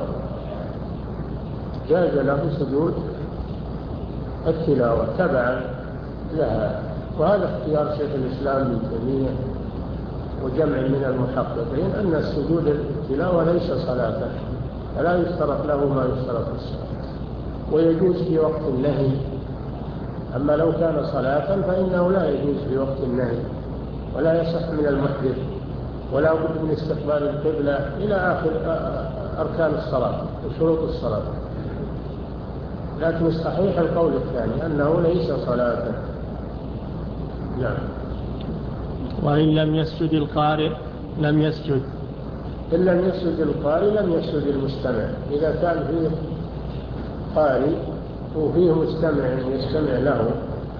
Speaker 2: جاز له سجود التلاوة تبعا لها. وهذا اختيار شيخ الإسلام ابن تيمية وجمع من المحققين أن السجود التلاوة ليس صلاة، فلا يشترط له ما يشترط في الصلاة، ويجوز في وقت النهي. أما لو كان صلاة فإنه لا يجوز في وقت النهي، ولا يصح من المحدث، ولا بد من استقبال القبلة إلى آخر أركان الصلاة وشروط الصلاة. لكن الصحيح القول الثاني أنه ليس صلاة. نعم.
Speaker 1: وإن لم يسجد القارئ لم يسجد.
Speaker 2: إن لم يسجد القارئ لم يسجد المستمع. إذا كان فيه قارئ وفيه مستمع يستمع له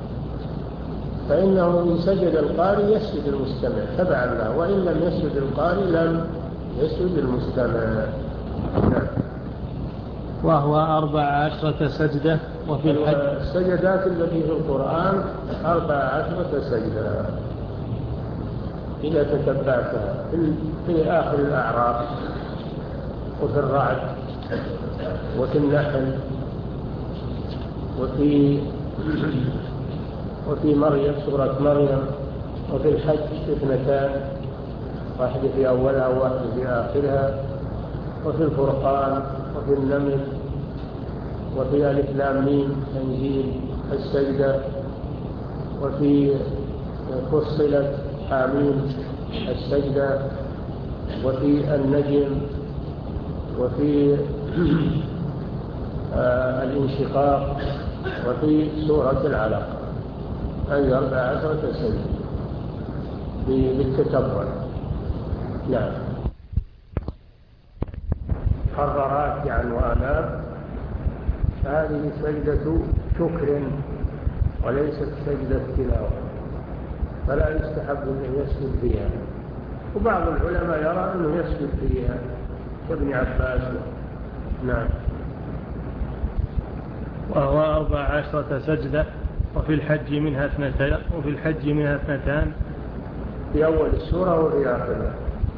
Speaker 2: فإنه إن سجد القارئ يسجد المستمع تبعا له، وإن لم يسجد القارئ لم يسجد المستمع. نعم.
Speaker 1: وهو أربع عشرة سجدة. وفي الحج
Speaker 2: السجدات التي في القرآن أربع عشرة سجدة إذا تتبعتها في آخر الأعراف وفي الرعد وفي النحل وفي وفي مريم سورة مريم وفي الحج اثنتان، واحدة في أولها وواحدة في آخرها، وفي الفرقان وفي النمل وفي ألف لام ميم تنزيل السجدة، وفي فصلت حاميم السجدة، وفي النجم، وفي آه الانشقاق، وفي سورة العلق. هذه أربع عشرة سجدة بالتتبع. نعم. حررات يعني وآناب، هذه سجدة شكر وليست سجدة تلاوة، فلا يستحب أن يسجد فيها. وبعض العلماء يرى أنه يسجد فيها كابن عباس. نعم.
Speaker 1: وهو أربع عشرة سجدة. وفي الحج منها اثنتان وفي الحج منها اثنتان
Speaker 2: في أول السورة وفي آخرها.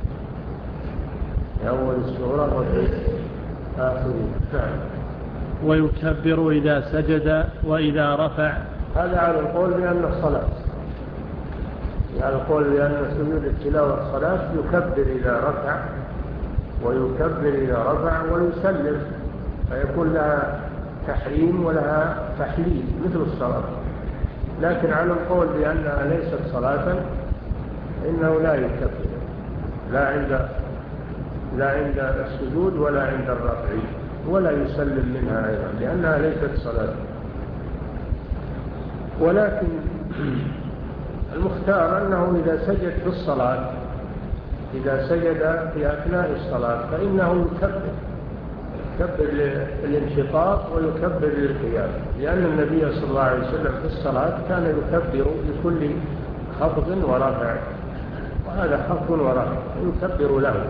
Speaker 2: في أول السورة وفي آخرها. نعم.
Speaker 1: ويكبر إذا سجد وإذا رفع.
Speaker 2: هذا على القول بأن الصلاة، على القول بأن سجود التلاوة الصلاة، يكبر إذا رفع ويكبر إذا رفع ويسلم، فيكون لها تحريم ولها تحليل مثل الصلاة. لكن على القول بأنها ليست صلاة إنه لا يكبر، لا عند لا عند السجود ولا عند الرفع، ولا يسلم منها أيضا لأنها ليست صلاة. ولكن المختار أنه إذا سجد في الصلاة، إذا سجد في أثناء الصلاة فإنه يكبر يكبر للانشقاق ويكبر للقيام، لأن النبي صلى الله عليه وسلم في الصلاة كان يكبر لكل خفض ورفع، وهذا خفض ورفع يكبر له.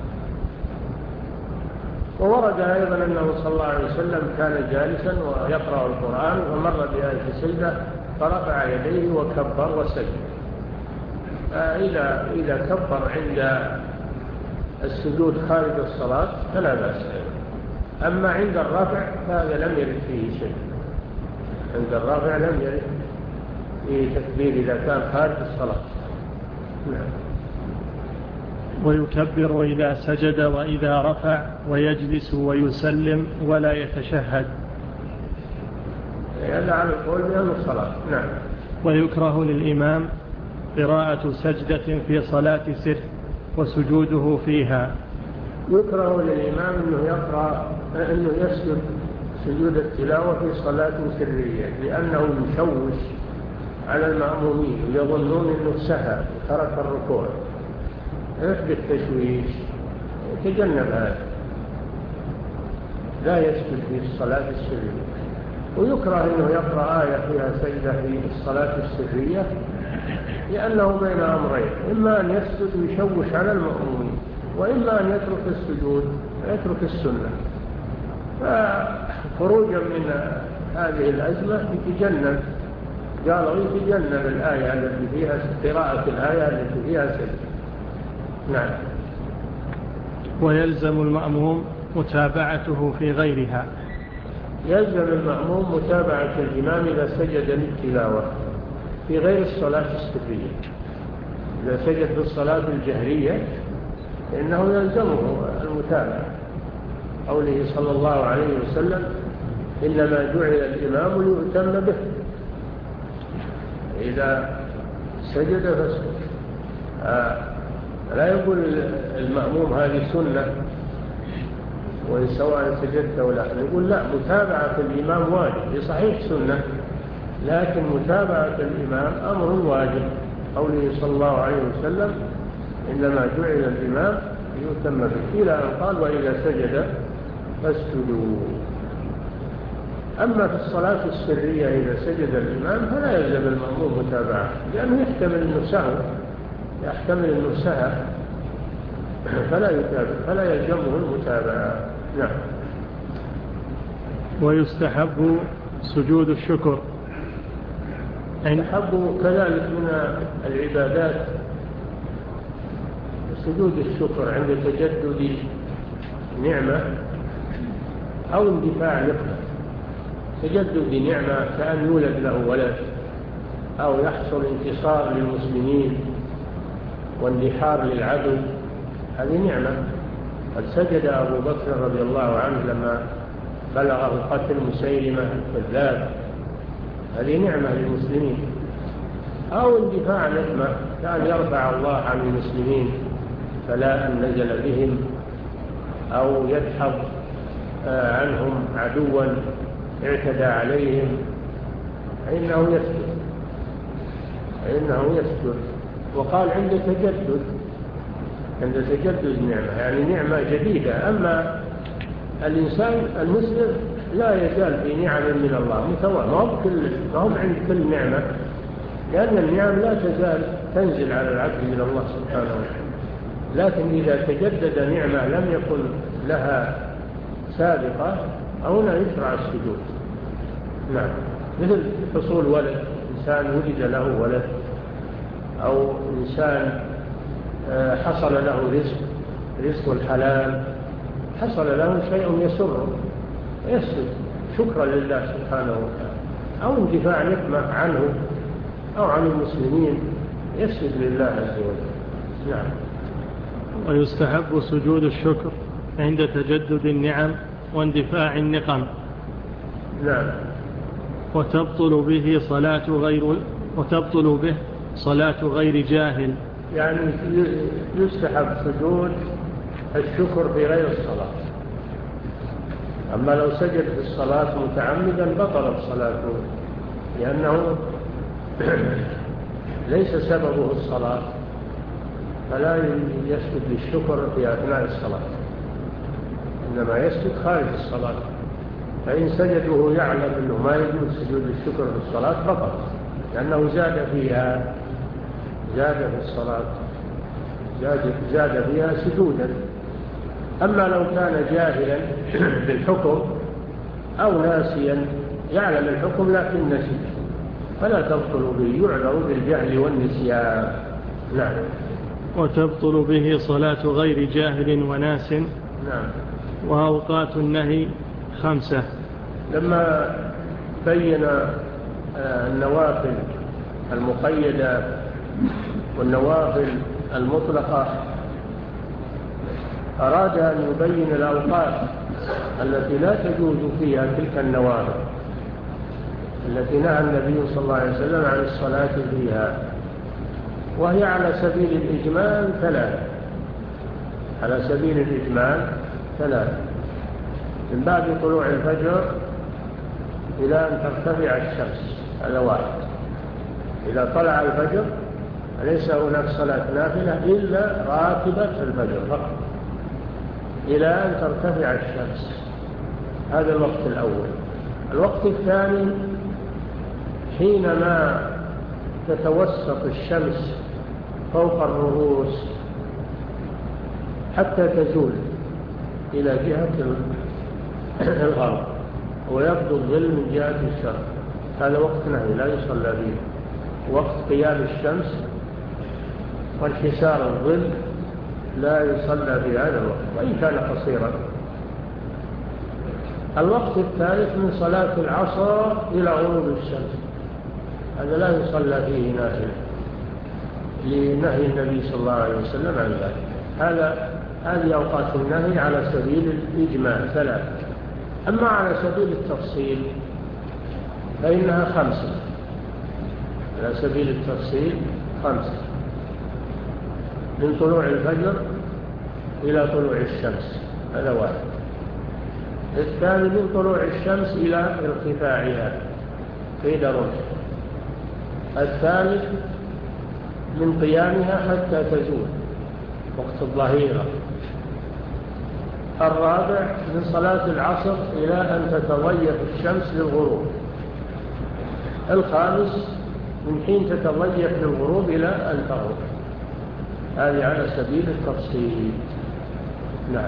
Speaker 2: وورد أيضا أنه صلى الله عليه وسلم كان جالسا ويقرأ القرآن ومر بآية سجدة فرفع يديه وكبر وسجد. فإذا إذا كبر عند السجود خارج الصلاة فلا بأس. أما عند الرفع فهذا لم يرد فيه شيء، عند الرفع لم يرد فيه تكبير إذا كان خارج الصلاة. نعم.
Speaker 1: ويكبر إذا سجد وإذا رفع ويجلس ويسلم ولا يتشهد.
Speaker 2: هذا على القول بأن الصلاة. نعم.
Speaker 1: ويكره للإمام قراءة سجدة في صلاة سر وسجوده فيها.
Speaker 2: يكره للإمام أنه يقرأ أنه يسجد سجود التلاوة في صلاة سرية، لأنه يشوش على المأمومين ويظنون أنه سهى ترك الركوع، يحدث تشويش، يتجنب هذا، لا يسجد في الصلاة السرية. ويكره أنه يقرأ آية فيها سجدة في الصلاة السرية، لأنه بين أمرين: إما أن يسجد ويشوش على المأمومين، وإما أن يترك السجود ويترك السنة. فخروجا من هذه الأزمة يتجنب، قالوا يتجنب الآية التي فيها قراءة الآية التي فيها سجد. نعم.
Speaker 1: ويلزم المأموم متابعته في غيرها.
Speaker 2: يلزم المأموم متابعة الإمام إذا سجد للتلاوة في غير الصلاة السرية. إذا سجد في الصلاة الجهرية فإنه يلزمه المتابعة، قوله صلى الله عليه وسلم: إنما جعل الإمام ليؤتم به، إذا سجد فاسجد. آه لا يقول المأموم هذه سنة وسواء سجدت ولا، يقول لا، متابعة الإمام واجب. صحيح سنة، لكن متابعة الإمام أمر واجب، قوله صلى الله عليه وسلم: إنما جعل الإمام ليؤتم به، إلى أن قال: وإذا سجد فاسجدوا. أما في الصلاة السرية إذا سجد الإمام فلا يلزم المأموم متابعة، لأنه يحتمل أنه سهو، يحتمل أنه سهى، فلا يتابع، فلا يلزمه المتابعة. نعم.
Speaker 1: ويستحب سجود الشكر.
Speaker 2: يستحب كذلك من العبادات سجود الشكر عند تجدد نعمة أو اندفاع نقمة. تجدد نعمة كأن يولد له ولد، أو يحصل انتصار للمسلمين واندحار للعدو، هذه نعمة. قد سجد أبو بكر رضي الله عنه لما بلغه قتل مسيلمة الكذاب، هذه نعمة للمسلمين. أو اندفاع نقمة كأن يرفع الله عن المسلمين فلا نزل بهم، أو يدحض عنهم عدوا اعتدى عليهم، فإنه يسجد، فإنه يسجد. وقال عند تجدد، عند تجدد النعمة، يعني نعمة جديدة. أما الإنسان المسلم لا يزال في نعم من الله متوالى، ما هم عند كل نعمة، لأن النعم لا تزال تنزل على العبد من الله سبحانه وتعالى. لكن إذا تجدد نعمة لم يكن لها سابقة، هنا يشرع السجود. نعم. مثل حصول ولد، إنسان وجد له ولد، أو إنسان حصل له رزق، رزق الحلال، حصل له شيء يسره، يسجد شكرا لله سبحانه وتعالى. أو اندفاع نقمة عنه أو عن المسلمين، يسجد لله عز وجل. نعم.
Speaker 1: ويستحب سجود الشكر عند تجدد النعم واندفاع النقم.
Speaker 2: نعم.
Speaker 1: وتبطل به صلاة غير وتبطل به صلاة غير جاهل.
Speaker 2: يعني يستحب سجود الشكر في غير الصلاة. أما لو سجد في الصلاة متعمدا بطلت صلاته، لأنه ليس سببه الصلاة، فلا يسجد للشكر في أثناء الصلاة، إنما يسجد خارج الصلاة. فإن سجده يعلم أنه ما يجوز سجود الشكر في الصلاة بطل، لأنه زاد فيها، زاد في الصلاة، زاد, زاد فيها سجودا. أما لو كان جاهلا بالحكم أو ناسيا يعلم الحكم لكن نسي، فلا تبطل به، يعذر بالجهل والنسيان. نعم.
Speaker 1: وتبطل به صلاة غير جاهل وناس.
Speaker 2: نعم.
Speaker 1: وأوقات النهي خمسة.
Speaker 2: لما بين النوافل المقيدة والنوافل المطلقة أراد أن يبين الأوقات التي لا تجوز فيها تلك النوافل، التي نهى النبي صلى الله عليه وسلم عن الصلاة فيها، وهي على سبيل الإجمال ثلاث، على سبيل الإجمال ثلاث: من بعد طلوع الفجر إلى أن ترتفع الشمس، هذا واحد. إذا طلع الفجر ليس هناك صلاة نافلة إلا راتبة الفجر فقط إلى أن ترتفع الشمس، هذا الوقت الأول. الوقت الثاني حينما تتوسط الشمس فوق الرؤوس حتى تزول إلى جهة الغرب ويبدو الظل من جهة الشرق، هذا وقت نهي لا يصلى فيه. وقت قيام الشمس وانحسار الظل لا يصلى في هذا الوقت وإن كان قصيرا. الوقت الثالث من صلاة العصر إلى غروب الشمس، هذا لا يصلى فيه نافلة لنهي النبي صلى الله عليه وسلم عن ذلك. هذا هذه أوقات النهي على سبيل الإجمال ثلاثة. أما على سبيل التفصيل فإنها خمسة، على سبيل التفصيل خمسة: من طلوع الفجر إلى طلوع الشمس، هذا واحد. الثاني من طلوع الشمس إلى ارتفاعها قيد رمح. الثالث من قيامها حتى تزول وقت الظهيرة. الرابع من صلاة العصر إلى أن تتضيق الشمس للغروب. الخامس من حين تتضيق للغروب إلى أن تغرب. هذه على سبيل التفصيل. نعم.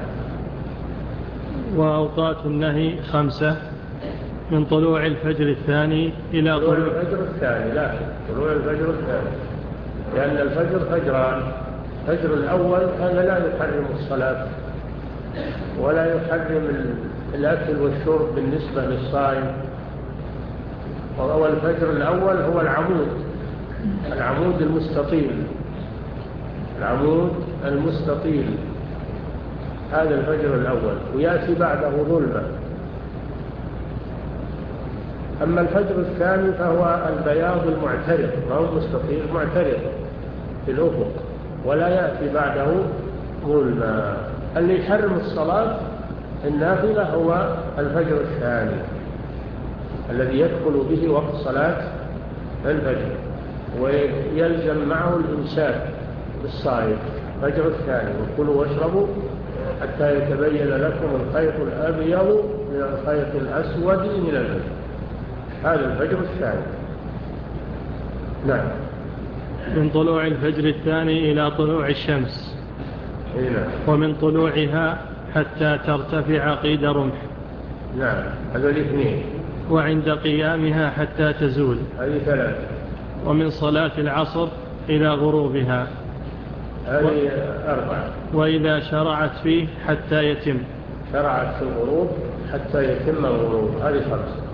Speaker 1: وأوقات النهي خمسة: من طلوع الفجر الثاني إلى
Speaker 2: طلوع الفجر الثاني، لا طلوع الفجر الثاني، لأن الفجر فجران. الفجر الأول هذا لا يحرم الصلاة ولا يحرم الأكل والشرب بالنسبة للصائم. وهو الفجر الأول هو العمود العمود المستطيل العمود المستطيل هذا الفجر الأول، ويأتي بعده ظلمة. أما الفجر الثاني فهو البياض المعترض، ما هو مستطيل، معترض في الأفق، ولا يأتي بعده ظلمة. اللي يحرم الصلاة النافلة هو الفجر الثاني الذي يدخل به وقت صلاة الفجر، ويلزم معه الإمساك بالصائم. الفجر الثاني: وكلوا واشربوا حتى يتبين لكم الخيط الأبيض من الخيط الأسود من الفجر. هذا الفجر الثاني. نعم.
Speaker 1: من طلوع الفجر الثاني إلى طلوع الشمس.
Speaker 2: نعم.
Speaker 1: ومن طلوعها حتى ترتفع قيد رمح.
Speaker 2: نعم، هذا الاثنين.
Speaker 1: وعند قيامها حتى تزول،
Speaker 2: هذه ثلاثة.
Speaker 1: ومن صلاة العصر إلى غروبها،
Speaker 2: هذه أربعة.
Speaker 1: وإذا شرعت فيه حتى يتم.
Speaker 2: شرعت في الغروب حتى يتم الغروب، هذه خمسة.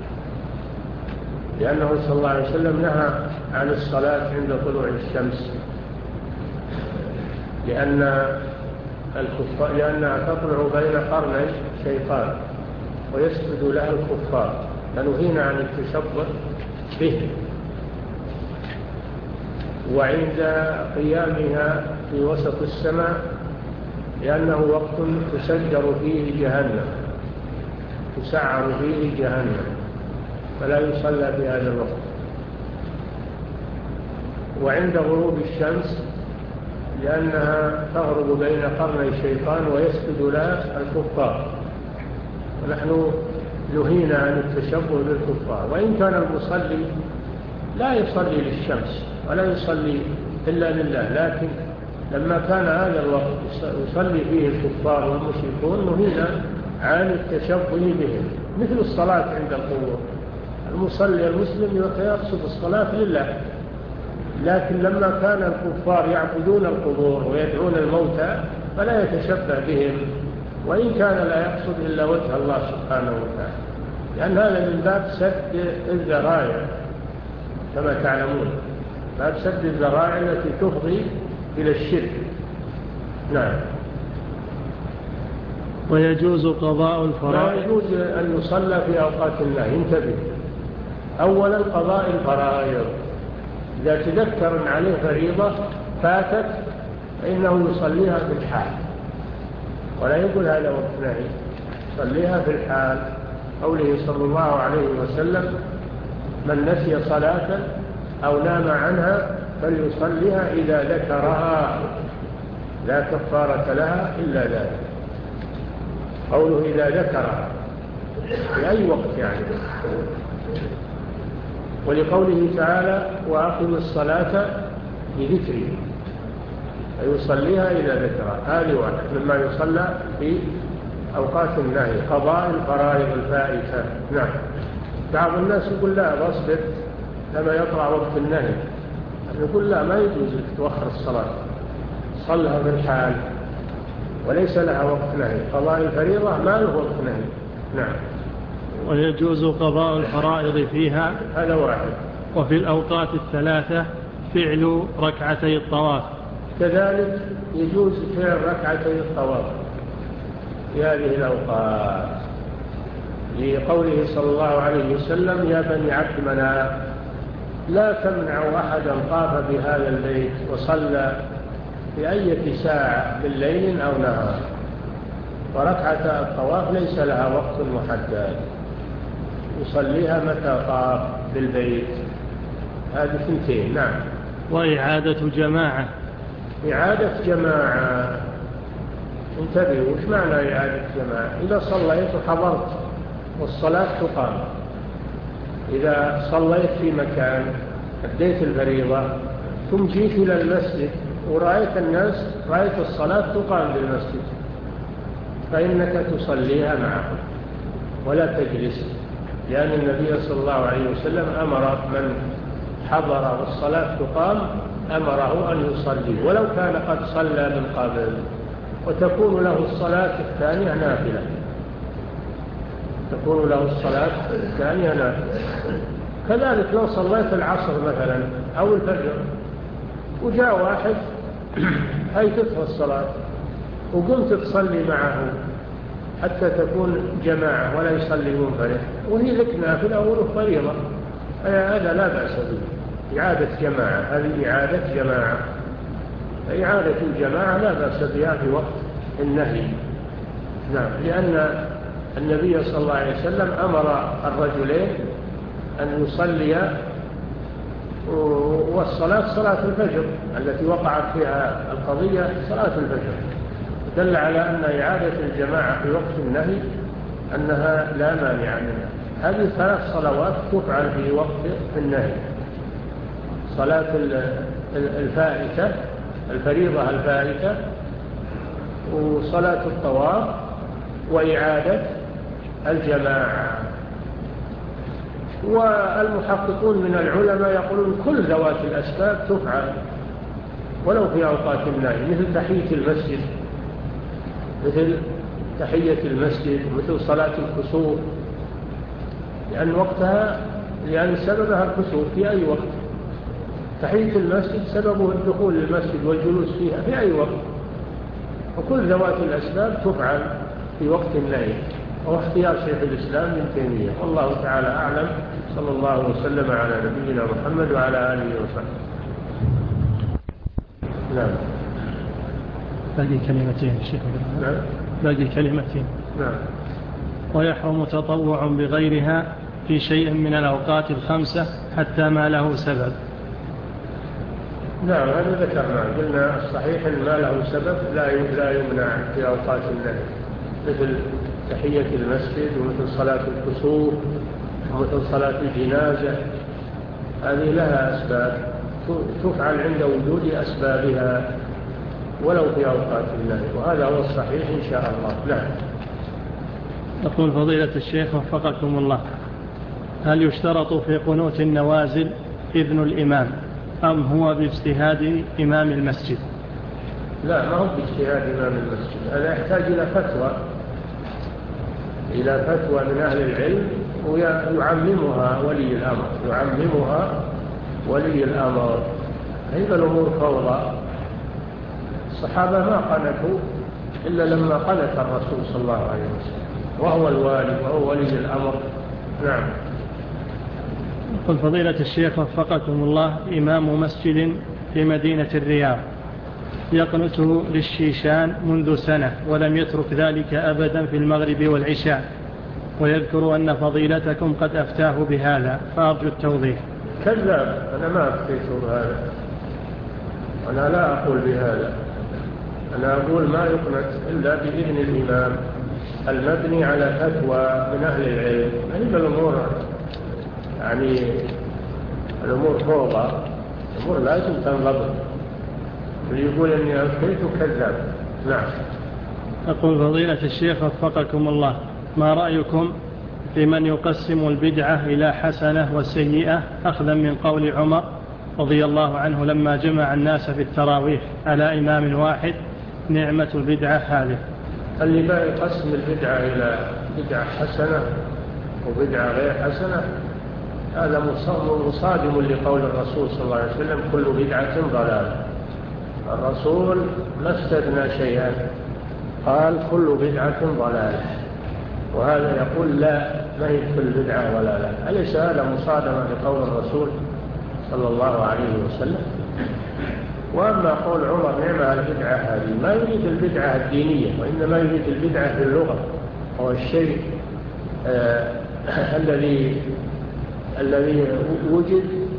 Speaker 2: لأنه صلى الله عليه وسلم نهى عن الصلاة عند طلوع الشمس، لأن الكفار لأنها تطلع بين قرني شيطان ويسجد لها الكفار، فنهينا عن التشبه به. وعند قيامها في وسط السماء لأنه وقت تسجر فيه جهنم، تسعر فيه جهنم، فلا يصلى في هذا الوقت. وعند غروب الشمس لأنها تغرب بين قرني الشيطان ويسجد لها الكفار، ونحن نهينا عن التشبه بالكفار. وإن كان المصلي لا يصلي للشمس ولا يصلي إلا لله، لكن لما كان هذا الوقت يصلي فيه الكفار والمشركون نهينا عن التشبه بهم، مثل الصلاة عند القبور. المصلي المسلم يقصد الصلاة لله، لكن لما كان الكفار يعبدون القبور ويدعون الموتى فلا يتشبه بهم، وإن كان لا يقصد إلا وجه الله سبحانه وتعالى، لأن هذا من باب سد الذرائع كما تعلمون، باب سد الذرائع التي تفضي إلى الشرك. نعم.
Speaker 1: ويجوز قضاء الفرائض.
Speaker 2: لا يجوز أن يصلى في أوقات النهي. انتبه، أولا قضاء الفرائض، إذا تذكر أن عليه فريضة فاتت فإنه يصليها في الحال، ولا يقول هذا وقت نهي، يصليها في الحال. قوله صلى الله عليه وسلم: من نسي صلاة أو نام عنها فليصليها إذا ذكرها لا كفارة لها إلا ذلك. قوله إذا ذكرها في أي وقت يعني. ولقوله تعالى وأقم الصلاة لذكري، فيصليها إلى ذكرى. هذه واحد مما يصلى في أوقات النهي، قضاء الفرائض الفائتة. نعم. بعض الناس يقول لا بصبر لما يطلع وقت النهي، يقول لا ما يجوز لك تؤخر الصلاة، صلها في الحال وليس لها وقت نهي. قضاء الفريضة ما له وقت نهي. نعم.
Speaker 1: ويجوز قضاء الفرائض فيها،
Speaker 2: هذا واحد.
Speaker 1: وفي الأوقات الثلاثة فعل ركعتي الطواف،
Speaker 2: كذلك يجوز فعل ركعتي الطواف في هذه الأوقات، لقوله صلى الله عليه وسلم يا بني عبد مناف لا تمنعوا أحدا طاف بهذا البيت وصلى في أي ساعة من ليل أو نهار. وركعة الطواف ليس لها وقت محدد، يصليها متى طاف بالبيت. هذه ثنتين. نعم.
Speaker 1: وإعادة جماعة.
Speaker 2: إعادة جماعة، انتبهوا وش معنى إعادة جماعة؟ إذا صليت وحضرت والصلاة تقام، إذا صليت في مكان أديت الفريضة ثم جيت إلى المسجد ورأيت الناس، رأيت الصلاة تقام بالمسجد، فإنك تصليها معهم ولا تجلس، لأن النبي صلى الله عليه وسلم أمر من حضر والصلاة تقام أمره أن يصلي ولو كان قد صلى من قبل، وتكون له الصلاة الثانية نافلة، تكون له الصلاة الثانية نافلة. كذلك لو صليت العصر مثلا أو الفجر وجاء واحد هيتته الصلاة وقمت تصلي معه حتى تكون جماعة ولا يصلي منفرد وهي لك نافلة وله فريضة، هذا لا بأس به. إعادة جماعة، هذه إعادة جماعة. إعادة الجماعة لا بأس بها في وقت النهي. نعم. لأن النبي صلى الله عليه وسلم أمر الرجلين أن يصليا والصلاة صلاة الفجر التي وقعت فيها القضية صلاة الفجر، دل على أن إعادة الجماعة في وقت النهي أنها لا مانع منها. هذه ثلاث صلوات تفعل في وقت النهي: صلاة الفائتة الفريضة الفائتة، وصلاة الطواف، وإعادة الجماعة. والمحققون من العلماء يقولون كل ذوات الأسباب تفعل ولو في أوقات النهي، مثل تحية المسجد، مثل تحية المسجد، مثل صلاة الكسوف، لأن وقتها لأن سببها الكسوف في أي وقت. تحية المسجد سببه الدخول للمسجد والجلوس فيها في أي وقت. وكل ذوات الأسباب تفعل في وقت النهي، وهو اختيار شيخ الإسلام ابن تيمية. والله تعالى أعلم. صلى الله وسلم على نبينا محمد وعلى آله وصحبه. نعم.
Speaker 1: باقي كلمتين شيخ.
Speaker 2: نعم.
Speaker 1: باقي كلمتين.
Speaker 2: نعم.
Speaker 1: ويحرم تطوع بغيرها في شيء من الأوقات الخمسة حتى ما له سبب.
Speaker 2: نعم، هذا ذكرنا، قلنا الصحيح أن ما له سبب لا لا يمنع في أوقات النهي، مثل تحية المسجد ومثل صلاة الكسوف ومثل صلاة الجنازة، هذه لها أسباب تفعل عند وجود أسبابها ولو في أوقات النهي، وهذا هو الصحيح إن شاء الله. نعم.
Speaker 1: يقول فضيلة الشيخ وفقكم الله، هل يشترط في قنوت النوازل إذن الإمام أم هو باجتهاد إمام المسجد؟
Speaker 2: لا، ما هو باجتهاد إمام المسجد، هذا يحتاج إلى فتوى إلى فتوى من أهل العلم ويعممها ولي الأمر يعممها ولي الأمر. هذه الأمور فوضى. الصحابة ما قنتوا إلا لما قنت الرسول صلى الله عليه وسلم، وهو الوالي وهو ولي الأمر. نعم.
Speaker 1: قل فضيلة الشيخ وفقكم الله، إمام مسجد في مدينة الرياض يقنته للشيشان منذ سنة ولم يترك ذلك أبدا في المغرب والعشاء، ويذكر أن فضيلتكم قد أفتاه بهذا، فأرجو التوضيح.
Speaker 2: كذاب، أنا ما أفتيت بهذا، أنا لا أقول بهذا، أنا أقول ما يقنت إلا بإذن الإمام المبني على فتوى من أهل العلم. هذه الأمور يعني الأمور فوضى، الأمور لازم تنضبط. اللي يقول إني أفتيت كذاب. نعم.
Speaker 1: أقول فضيلة الشيخ وفقكم الله، ما رأيكم في من يقسم البدعة إلى حسنة وسيئة أخذا من قول عمر رضي الله عنه لما جمع الناس في التراويح على إمام واحد: نعمة البدعة هذه؟
Speaker 2: اللي بقى يقسم البدعة إلى بدعة حسنة وبدعة غير حسنة هذا مصادم لقول الرسول صلى الله عليه وسلم: كل بدعة ضلالة. الرسول ما استثنى شيئا، قال كل بدعة ضلالة، وهذا يقول لا، ما هي كل بدعة ولا لا. أليس هذا مصادمة لقول الرسول صلى الله عليه وسلم؟ وأما قول عمر نعمة البدعة هذه، ما يريد البدعة الدينية، وإنما يريد البدعة في اللغة، هو الشيء آه الذي الذي وجد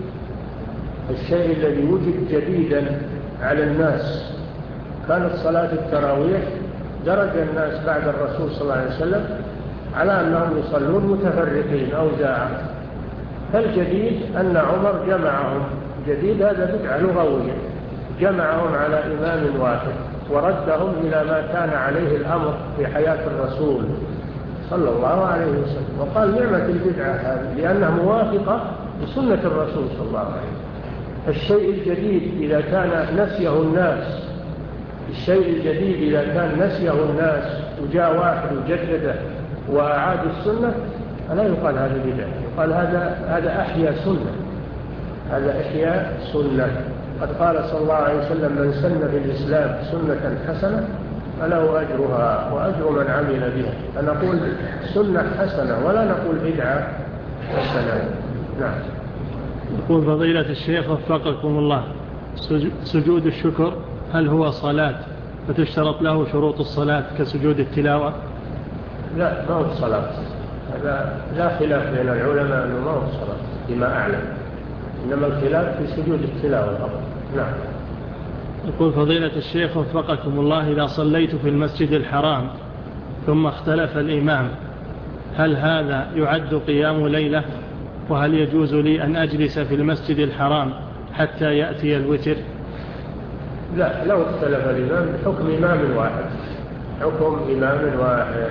Speaker 2: الشيء الذي وجد جديدا على الناس. كانت صلاة التراويح درج الناس بعد الرسول صلى الله عليه وسلم على أنهم يصلون متفرقين أوزاعا، فالجديد أن عمر جمعهم، جديد هذا بدعة لغوية، جمعهم على إمام واحد وردهم إلى ما كان عليه الأمر في حياة الرسول صلى الله عليه وسلم، وقال نعمة البدعة هذه لأنها موافقة لسنة الرسول صلى الله عليه وسلم. الشيء الجديد إذا كان نسيه الناس الشيء الجديد إذا كان نسيه الناس وجاء واحد وجدده وأعاد السنة فلا يقال هذا بدعة، يقال هذا هذا أحيا سنة، هذا إحياء سنة. قد قال صلى الله عليه وسلم: من سن في الإسلام سنة حسنة فله أجرها وأجر من عمل بها. فنقول سنة حسنة ولا نقول بدعة حسنة. نعم.
Speaker 1: يقول فضيلة الشيخ وفقكم الله، سجود الشكر هل هو صلاة فتشترط له شروط الصلاة كسجود التلاوة؟
Speaker 2: لا، ما هو الصلاة، هذا لا خلاف بين العلماء أنه ما هو الصلاة بما أعلم، إنما الخلاف في سجود التلاوة فقط. نعم.
Speaker 1: يقول فضيلة الشيخ وفقكم الله، إذا صليت في المسجد الحرام ثم اختلف الإمام هل هذا يعد قيام ليلة؟ وهل يجوز لي أن أجلس في المسجد الحرام حتى يأتي الوتر؟
Speaker 2: لا، لو اختلف الإمام بحكم إمام واحد، حكم إمام واحد.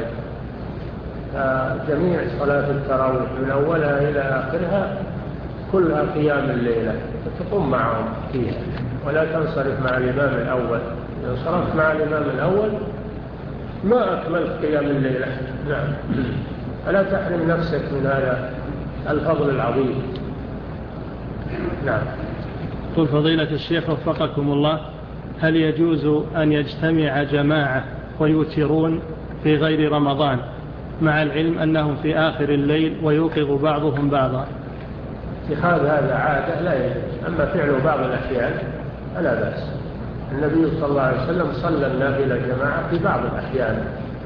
Speaker 2: جميع صلاة التراويح من أولها إلى آخرها كلها قيام الليلة، فتقوم معهم فيها ولا تنصرف مع الإمام الأول. إذا صرفت مع الإمام الأول ما أكملت قيام الليلة. نعم. فلا تحرم نفسك من هذا الفضل العظيم. نعم.
Speaker 1: قل فضيلة الشيخ وفقكم الله، هل يجوز أن يجتمع جماعة ويوترون في غير رمضان مع العلم أنهم في آخر الليل ويوقظ بعضهم بعضا؟
Speaker 2: اتخاذ هذا عادة لا يجوز، أما فعله بعض الأحيان فلا بأس. النبي صلى الله عليه وسلم صلى النافلة جماعة في بعض الأحيان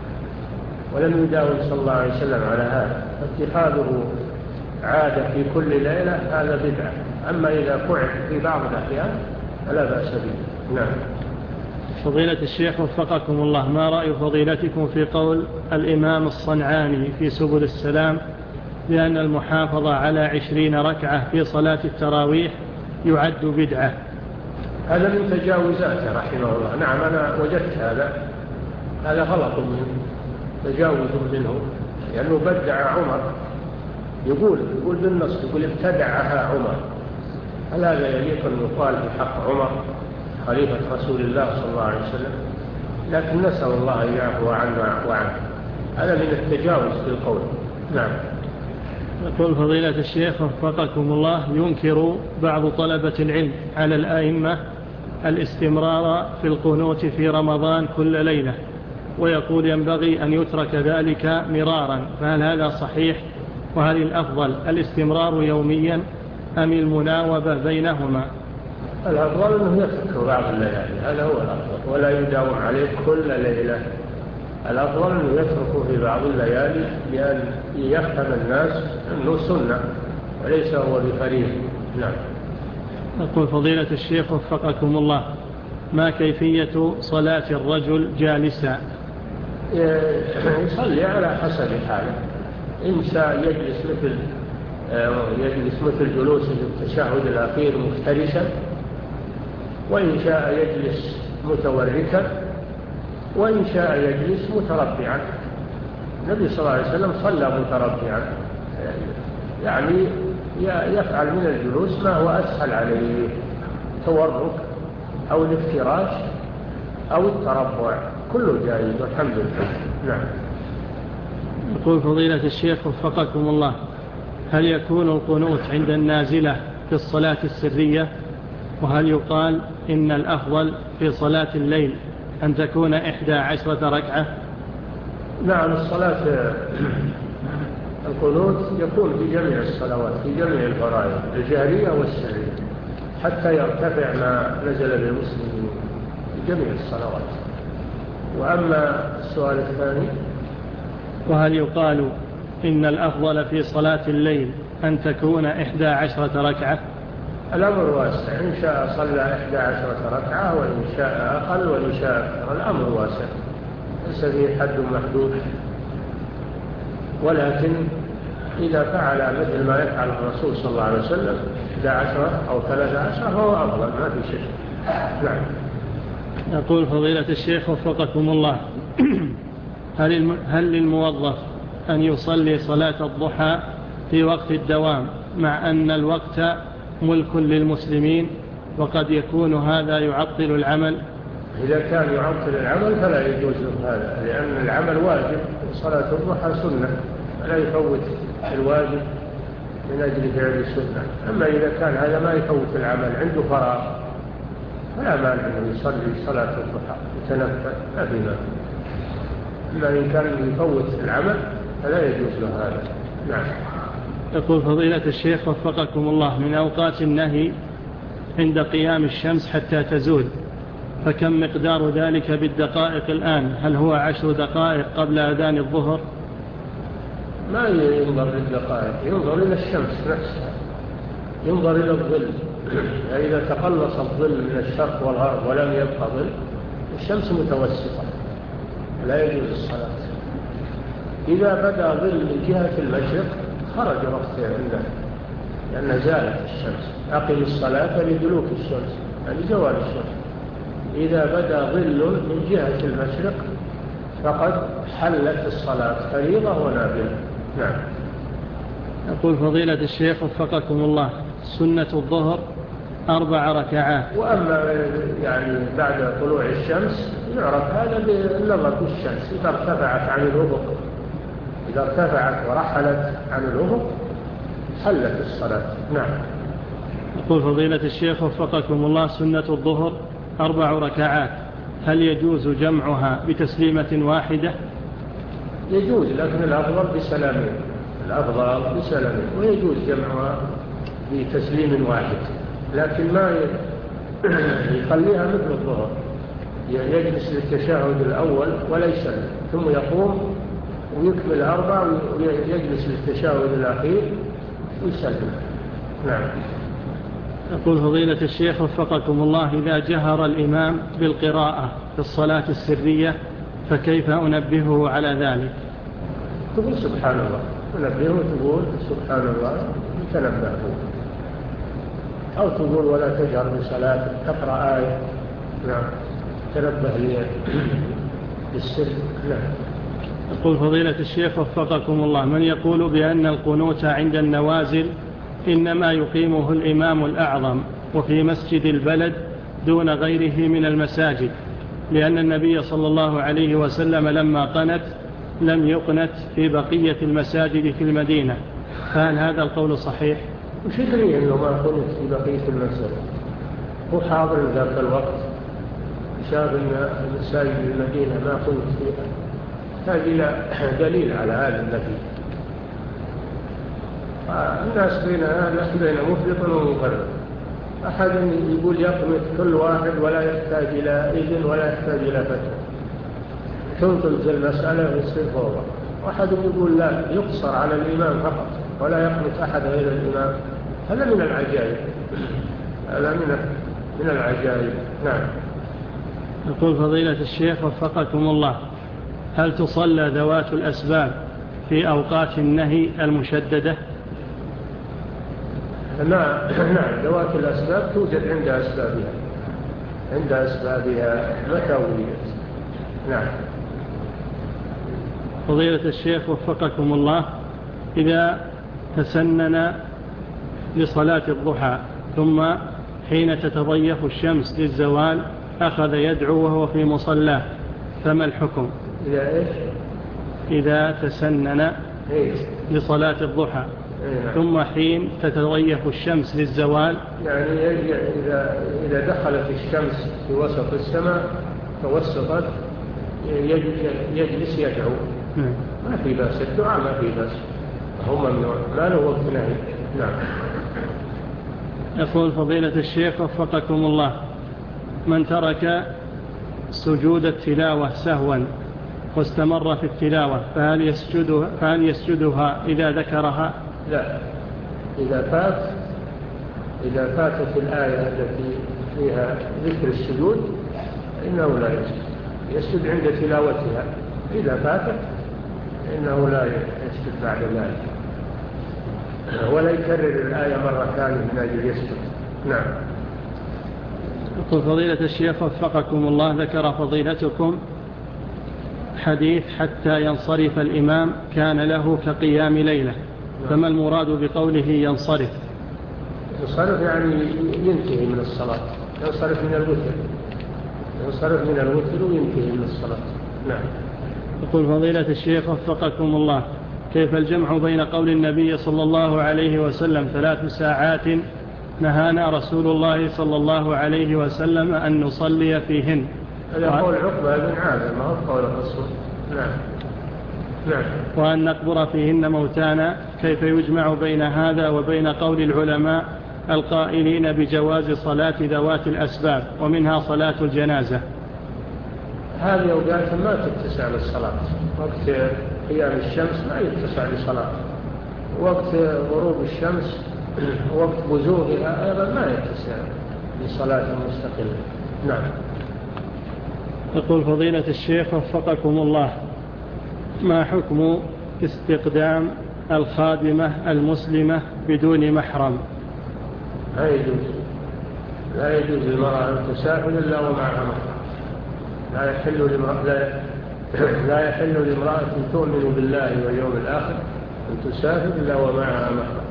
Speaker 2: ولم يداوم صلى الله عليه وسلم على هذا، فاتخاذه عادة في كل ليلة هذا بدعة. أما إذا فعل في بعض الأحيان فلا بأس به. نعم.
Speaker 1: فضيلة الشيخ وفقكم الله، ما رأي فضيلتكم في قول الإمام الصنعاني في سبل السلام بأن المحافظة على عشرين ركعة في صلاة التراويح يعد بدعة؟
Speaker 2: هذا من تجاوزاته رحمه الله. نعم، أنا وجدت هذا هذا غلط منه، تجاوز منه، لأنه بدع عمر. يقول يقول بالنص، يقول ابتدعها عمر. هل هذا يليق أن يقال في حق عمر خليفة رسول الله صلى الله عليه وسلم؟ لكن نسأل الله أن يعفو عنا وعنه. هذا من التجاوز في القول. نعم.
Speaker 1: يقول فضيلة الشيخ وفقكم الله، ينكر بعض طلبة العلم على الآئمة الاستمرار في القنوت في رمضان كل ليلة، ويقول ينبغي أن يترك ذلك مرارا، فهل هذا صحيح؟ وهل الأفضل الاستمرار يوميا أم المناوبة بينهما؟
Speaker 2: الأفضل أنه يترك بعض الليالي، هذا هو الأفضل، ولا يداوم عليه كل ليلة. الأفضل أنه يتركه في بعض الليالي لأن يفهم الناس أنه سنة وليس هو بفريضة. نعم.
Speaker 1: يقول فضيلة الشيخ وفقكم الله، ما كيفية صلاة الرجل جالسا؟
Speaker 2: يصلي على حسب حاله. إن شاء يجلس مثل يجلس مثل جلوس التشهد الأخير مفترشا، وإن شاء يجلس متوركا، وإن شاء يجلس متربعا. النبي صلى الله عليه وسلم صلى متربعا، يعني يفعل من الجلوس ما هو أسهل عليه، التورك أو الافتراش أو التربع، كله جائز والحمد لله. نعم.
Speaker 1: يقول فضيلة الشيخ وفقكم الله: هل يكون القنوت عند النازلة في الصلاة السرية؟ وهل يقال إن الأفضل في صلاة الليل أن تكون إحدى عشرة ركعة؟
Speaker 2: نعم، الصلاة القنوت يكون في جميع الصلوات، في جميع الفرائض الجهرية والسرية، حتى يرتفع ما نزل بالمسلمين في جميع الصلوات. وأما السؤال الثاني:
Speaker 1: وهل يقال إن الأفضل في صلاة الليل أن تكون إحدى عشرة ركعة؟
Speaker 2: الأمر واسع، إن شاء صلى إحدى عشرة ركعة، وإن شاء أقل وإن شاء أكثر، الأمر واسع ليس فيه حد محدود. ولكن إذا فعل مثل ما يفعل الرسول صلى الله عليه وسلم إحدى عشرة أو ثلاثة عشرة فهو أفضل، ما في شيء. نعم.
Speaker 1: يقول فضيلة الشيخ وفقكم الله: هل هل للموظف أن يصلي صلاة الضحى في وقت الدوام مع أن الوقت ملك للمسلمين، وقد يكون هذا يعطل العمل؟
Speaker 2: إذا كان يعطل العمل فلا يجوز له هذا، لأن العمل واجب، وصلاة الضحى سنة، فلا يفوت الواجب من أجل فعل السنة. أما إذا كان هذا ما يفوت العمل، عنده فراغ، فلا مانع أن يصلي صلاة الضحى يتنفل، ما في مانع. أما إن كان يفوت العمل فلا يجوز له هذا. نعم.
Speaker 1: يقول فضيلة الشيخ وفقكم الله: من أوقات النهي عند قيام الشمس حتى تزول، فكم مقدار ذلك بالدقائق الآن؟ هل هو عشر دقائق قبل أذان الظهر؟
Speaker 2: ما ينظر للدقائق، ينظر إلى الشمس نفسها، ينظر إلى الظل. إذا تقلص الظل من الشرق والغرب ولم يبقى ظل، الشمس متوسطة، لا يجوز الصلاة. إذا بدأ ظل من جهة المشرق خرج وقت عنده، لأن زالت الشمس. أقم الصلاة لدلوك الشمس، يعني زوال الشمس. إذا بدأ ظل من جهة المشرق فقد حلت الصلاة، فريضة ونافلة. نعم.
Speaker 1: يقول فضيلة الشيخ وفقكم الله: سنة الظهر أربع ركعات.
Speaker 2: وأما يعني بعد طلوع الشمس يعرف هذا بالنظر في الشمس، إذا ارتفعت عن الأفق، إذا ارتفعت ورحلت عن الأفق حلت الصلاة. نعم.
Speaker 1: يقول فضيلة الشيخ وفقكم الله: سنة الظهر أربع ركعات، هل يجوز جمعها بتسليمة واحدة؟
Speaker 2: يجوز، لكن الأفضل بسلامين، الأفضل بسلامين، ويجوز جمعها بتسليم واحد، لكن ما يخليها مثل الظهر، يجلس للتشهد الأول وليس، ثم يقوم ويكمل أربع ويجلس للتشهد الأخير ويسلم. نعم.
Speaker 1: يقول فضيلة الشيخ وفقكم الله: إذا جهر الإمام بالقراءة في الصلاة السرية فكيف أنبهه على ذلك؟
Speaker 2: تقول سبحان الله، تنبهه تقول سبحان الله يتنبه، أو تقول ولا تجهر بصلاتك، تقرأ آية. نعم. تنبه للسر. نعم.
Speaker 1: يقول فضيلة الشيخ وفقكم الله: من يقول بأن القنوت عند النوازل إنما يقيمه الإمام الأعظم وفي مسجد البلد دون غيره من المساجد، لأن النبي صلى الله عليه وسلم لما قنت لم يقنت في بقية المساجد في المدينة، فهل هذا القول صحيح؟
Speaker 2: وش يدري أنه ما قنت في بقية المساجد؟ هو حاضر ذاك الوقت، شاف أن المساجد المدينة ما قنت فيها، هذا دليل على هذا النفي. الناس بين هذا بين مفرط ومفرط، أحد يقول يقنت كل واحد ولا يحتاج إلى إذن ولا يحتاج إلى فتوى، تنقل المسألة ويصير فوضى. واحد يقول لا، يقصر على الإمام فقط ولا يقنت أحد غير الإمام. هذا من العجائب، هذا من من العجائب. نعم.
Speaker 1: يقول فضيلة الشيخ وفقكم الله: هل تصلى ذوات الأسباب في أوقات النهي المشددة؟
Speaker 2: نعم نعم ذوات الأسباب توجد عند أسبابها عند أسبابها متى وليت. نعم.
Speaker 1: فضيلة الشيخ وفقكم الله، إذا تسنن لصلاة الضحى ثم حين تتضيف الشمس للزوال أخذ يدعو وهو في مصلاه فما الحكم؟
Speaker 2: إذا إيش؟
Speaker 1: إذا تسنن
Speaker 2: إيش؟
Speaker 1: لصلاة الضحى
Speaker 2: إيه؟
Speaker 1: ثم حين تتضيف الشمس للزوال،
Speaker 2: يعني إذا, إذا دخلت الشمس في وسط السماء توسطت يجلس يدعو ما في بأس، الدعاء ما في بأس، هو ممنوع، ما له وقت نهي. نعم.
Speaker 1: يقول فضيلة الشيخ وفقكم الله، من ترك سجود التلاوة سهوا واستمر في التلاوة فهل يسجدها, فهل يسجدها إذا ذكرها؟
Speaker 2: لا، إذا فات إذا فاتت الآية التي فيها ذكر السجود إنه لا يسجد، يسجد عند تلاوتها. إذا فاتت إنه لا يسجد بعد ذلك، ولا يكرر الآية مرة ثانية من أجل يسجد. نعم.
Speaker 1: يقول فضيلة الشيخ وفقكم الله، ذكر فضيلتكم حديث حتى ينصرف الإمام كان له كقيام ليلة، فما المراد بقوله ينصرف؟
Speaker 2: ينصرف يعني ينتهي من الصلاة، ينصرف من الوتر، ينصرف من الوتر وينتهي من الصلاة. نعم.
Speaker 1: يقول فضيلة الشيخ وفقكم الله، كيف الجمع بين قول النبي صلى الله عليه وسلم ثلاث ساعات نهانا رسول الله صلى الله عليه وسلم أن نصلي فيهن؟
Speaker 2: هذا قول عقبة بن عامر، ما هو قول الرسول. نعم. نعم.
Speaker 1: وأن نقبر فيهن موتانا، كيف يجمع بين هذا وبين قول العلماء القائلين بجواز صلاة ذوات الأسباب ومنها صلاة الجنازة؟
Speaker 2: هذه أوقات ما تتسع للصلاة، وقت قيام الشمس ما يتسع للصلاة، وقت غروب الشمس وقت بزوغها أيضا ما يتسع لصلاة مستقلة. نعم.
Speaker 1: يقول فضيلة الشيخ وفقكم الله، ما حكم استقدام الخادمة المسلمة بدون محرم؟
Speaker 2: لا يجوز، لا يجوز للمرأة أن تسافر إلا ومعها محرم. لا يحل لامرأة لا, لا يحل لامرأة تؤمن بالله واليوم الآخر أن تسافر إلا ومعها محرم،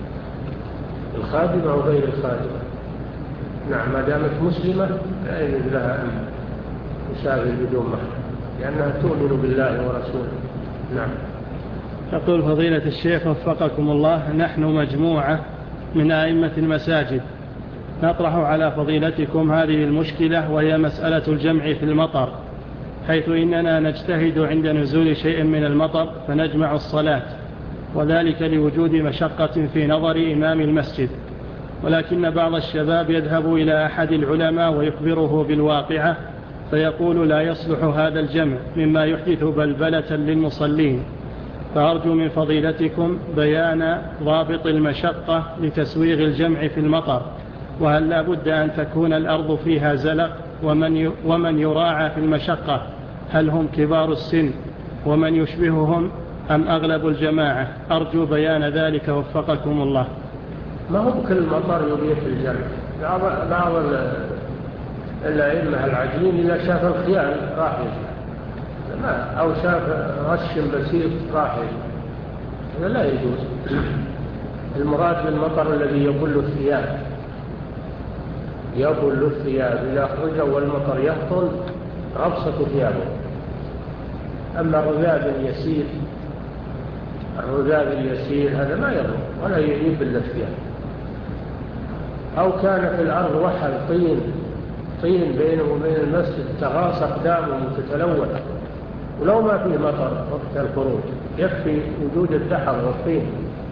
Speaker 2: الخادمة وغير الخادمة. نعم، ما دامت مسلمة لا يجوز لها أن تسافر بدون محرم لأنها تؤمن بالله ورسوله. نعم.
Speaker 1: يقول فضيلة الشيخ وفقكم الله، نحن مجموعة من أئمة المساجد نطرح على فضيلتكم هذه المشكلة، وهي مسألة الجمع في المطر، حيث إننا نجتهد عند نزول شيء من المطر فنجمع الصلاة، وذلك لوجود مشقة في نظر إمام المسجد، ولكن بعض الشباب يذهب إلى أحد العلماء ويخبره بالواقعة فيقول لا يصلح هذا الجمع مما يحدث بلبلة للمصلين، فأرجو من فضيلتكم بيان ضابط المشقة لتسويغ الجمع في المطر، وهل لا بد أن تكون الأرض فيها زلق، ومن ومن يراعى في المشقة هل هم كبار السن ومن يشبههم أم أغلب الجماعة؟ أرجو بيان ذلك وفقكم الله.
Speaker 2: ما هو بكل مطر يبيح الجمع، بعض بعض الأئمة العجلين إذا شاف الخيال راح يجمع، أو شاف رش بسيط راح يجمع، هذا لا يجوز. المراد بالمطر الذي يبل الثياب، يبل الثياب إذا خرج والمطر يهطل غبصة ثيابه. أما الرذاذ اليسير الرذاذ اليسير هذا ما يضر ولا يبل الثياب. أو كان في الأرض وحل طين طين بينه وبين المسجد تغاص أقدامه وتتلوث، ولو ما فيه مطر وقت الخروج يكفي وجود الدحر والطين.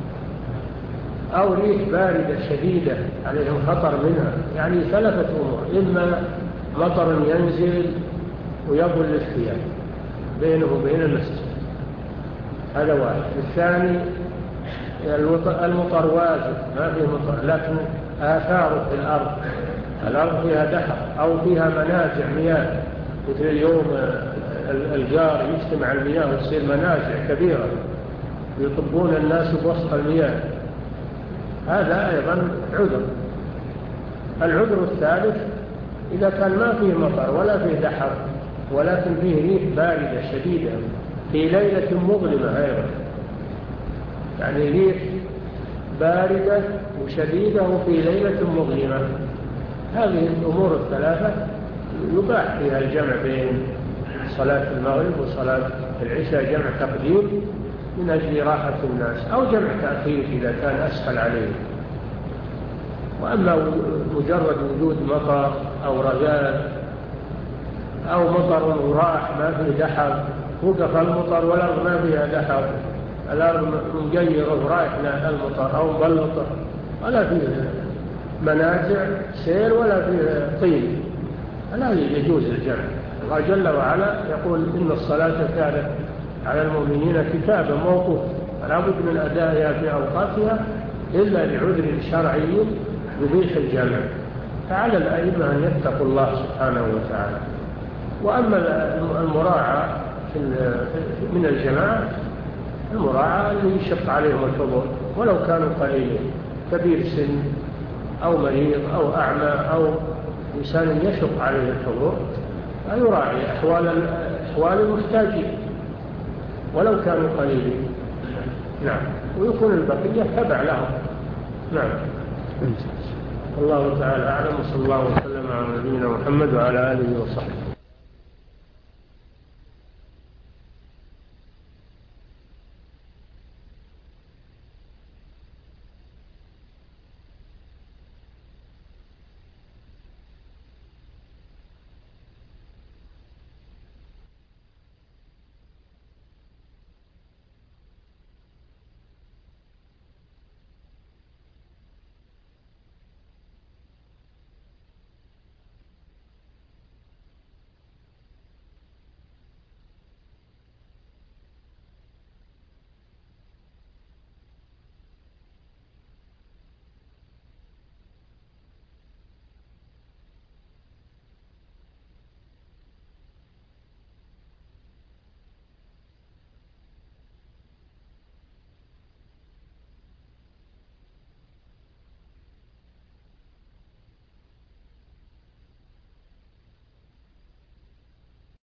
Speaker 2: أو ريح باردة شديدة عليهم خطر منها، يعني ثلاثة أمور: إما مطر ينزل ويبل الثياب بينه وبين المسجد، هذا واحد. الثاني المطر واجب ما فيه مطر لكن آثاره في الأرض، الأرض فيها دحر أو فيها منازع مياه، مثل اليوم الجار يجتمع المياه وتصير منازع كبيرة يطبون الناس بوسط المياه، هذا أيضا عذر. العذر الثالث إذا كان ما فيه مطر ولا فيه دحر ولكن فيه ريح باردة شديدة في ليلة مظلمة أيضا، يعني ريح باردة وشديدة وفي ليلة مظلمة، هذه الأمور الثلاثة يباح فيها الجمع بين صلاة المغرب وصلاة العشاء، جمع تقديم من أجل راحة الناس، أو جمع تأخير إذا كان أسهل عليه. وأما مجرد وجود مطر أو رذاذ أو مطر وراح ما فيه دحر، وقف المطر والأرض ما فيها دحر، الأرض مجيرة ورايحنا المطر أو مبلطة ولا فيه منازع سير ولا فيه طين، لا يجوز الجمع. الله جل وعلا يقول إن الصلاة كانت على المؤمنين كتابا موقوتا فلا بد من أدائها في أوقاتها إلا لعذر شرعي يبيح الجمع، فعلى الأئمة أن يتقوا الله سبحانه وتعالى. وأما المراعاة من الجماعة، المراعاة اللي يشق عليهم الحضور ولو كانوا قليلين، كبير سن أو مريض أو أعمى أو إنسان يشق عليه الحضور، يراعي أحوال أحوال المحتاجين ولو كانوا قليلين. نعم، ويكون البقية تبع لهم. نعم، الله تعالى أعلم، وصلى الله وسلم على نبينا محمد وعلى آله وصحبه.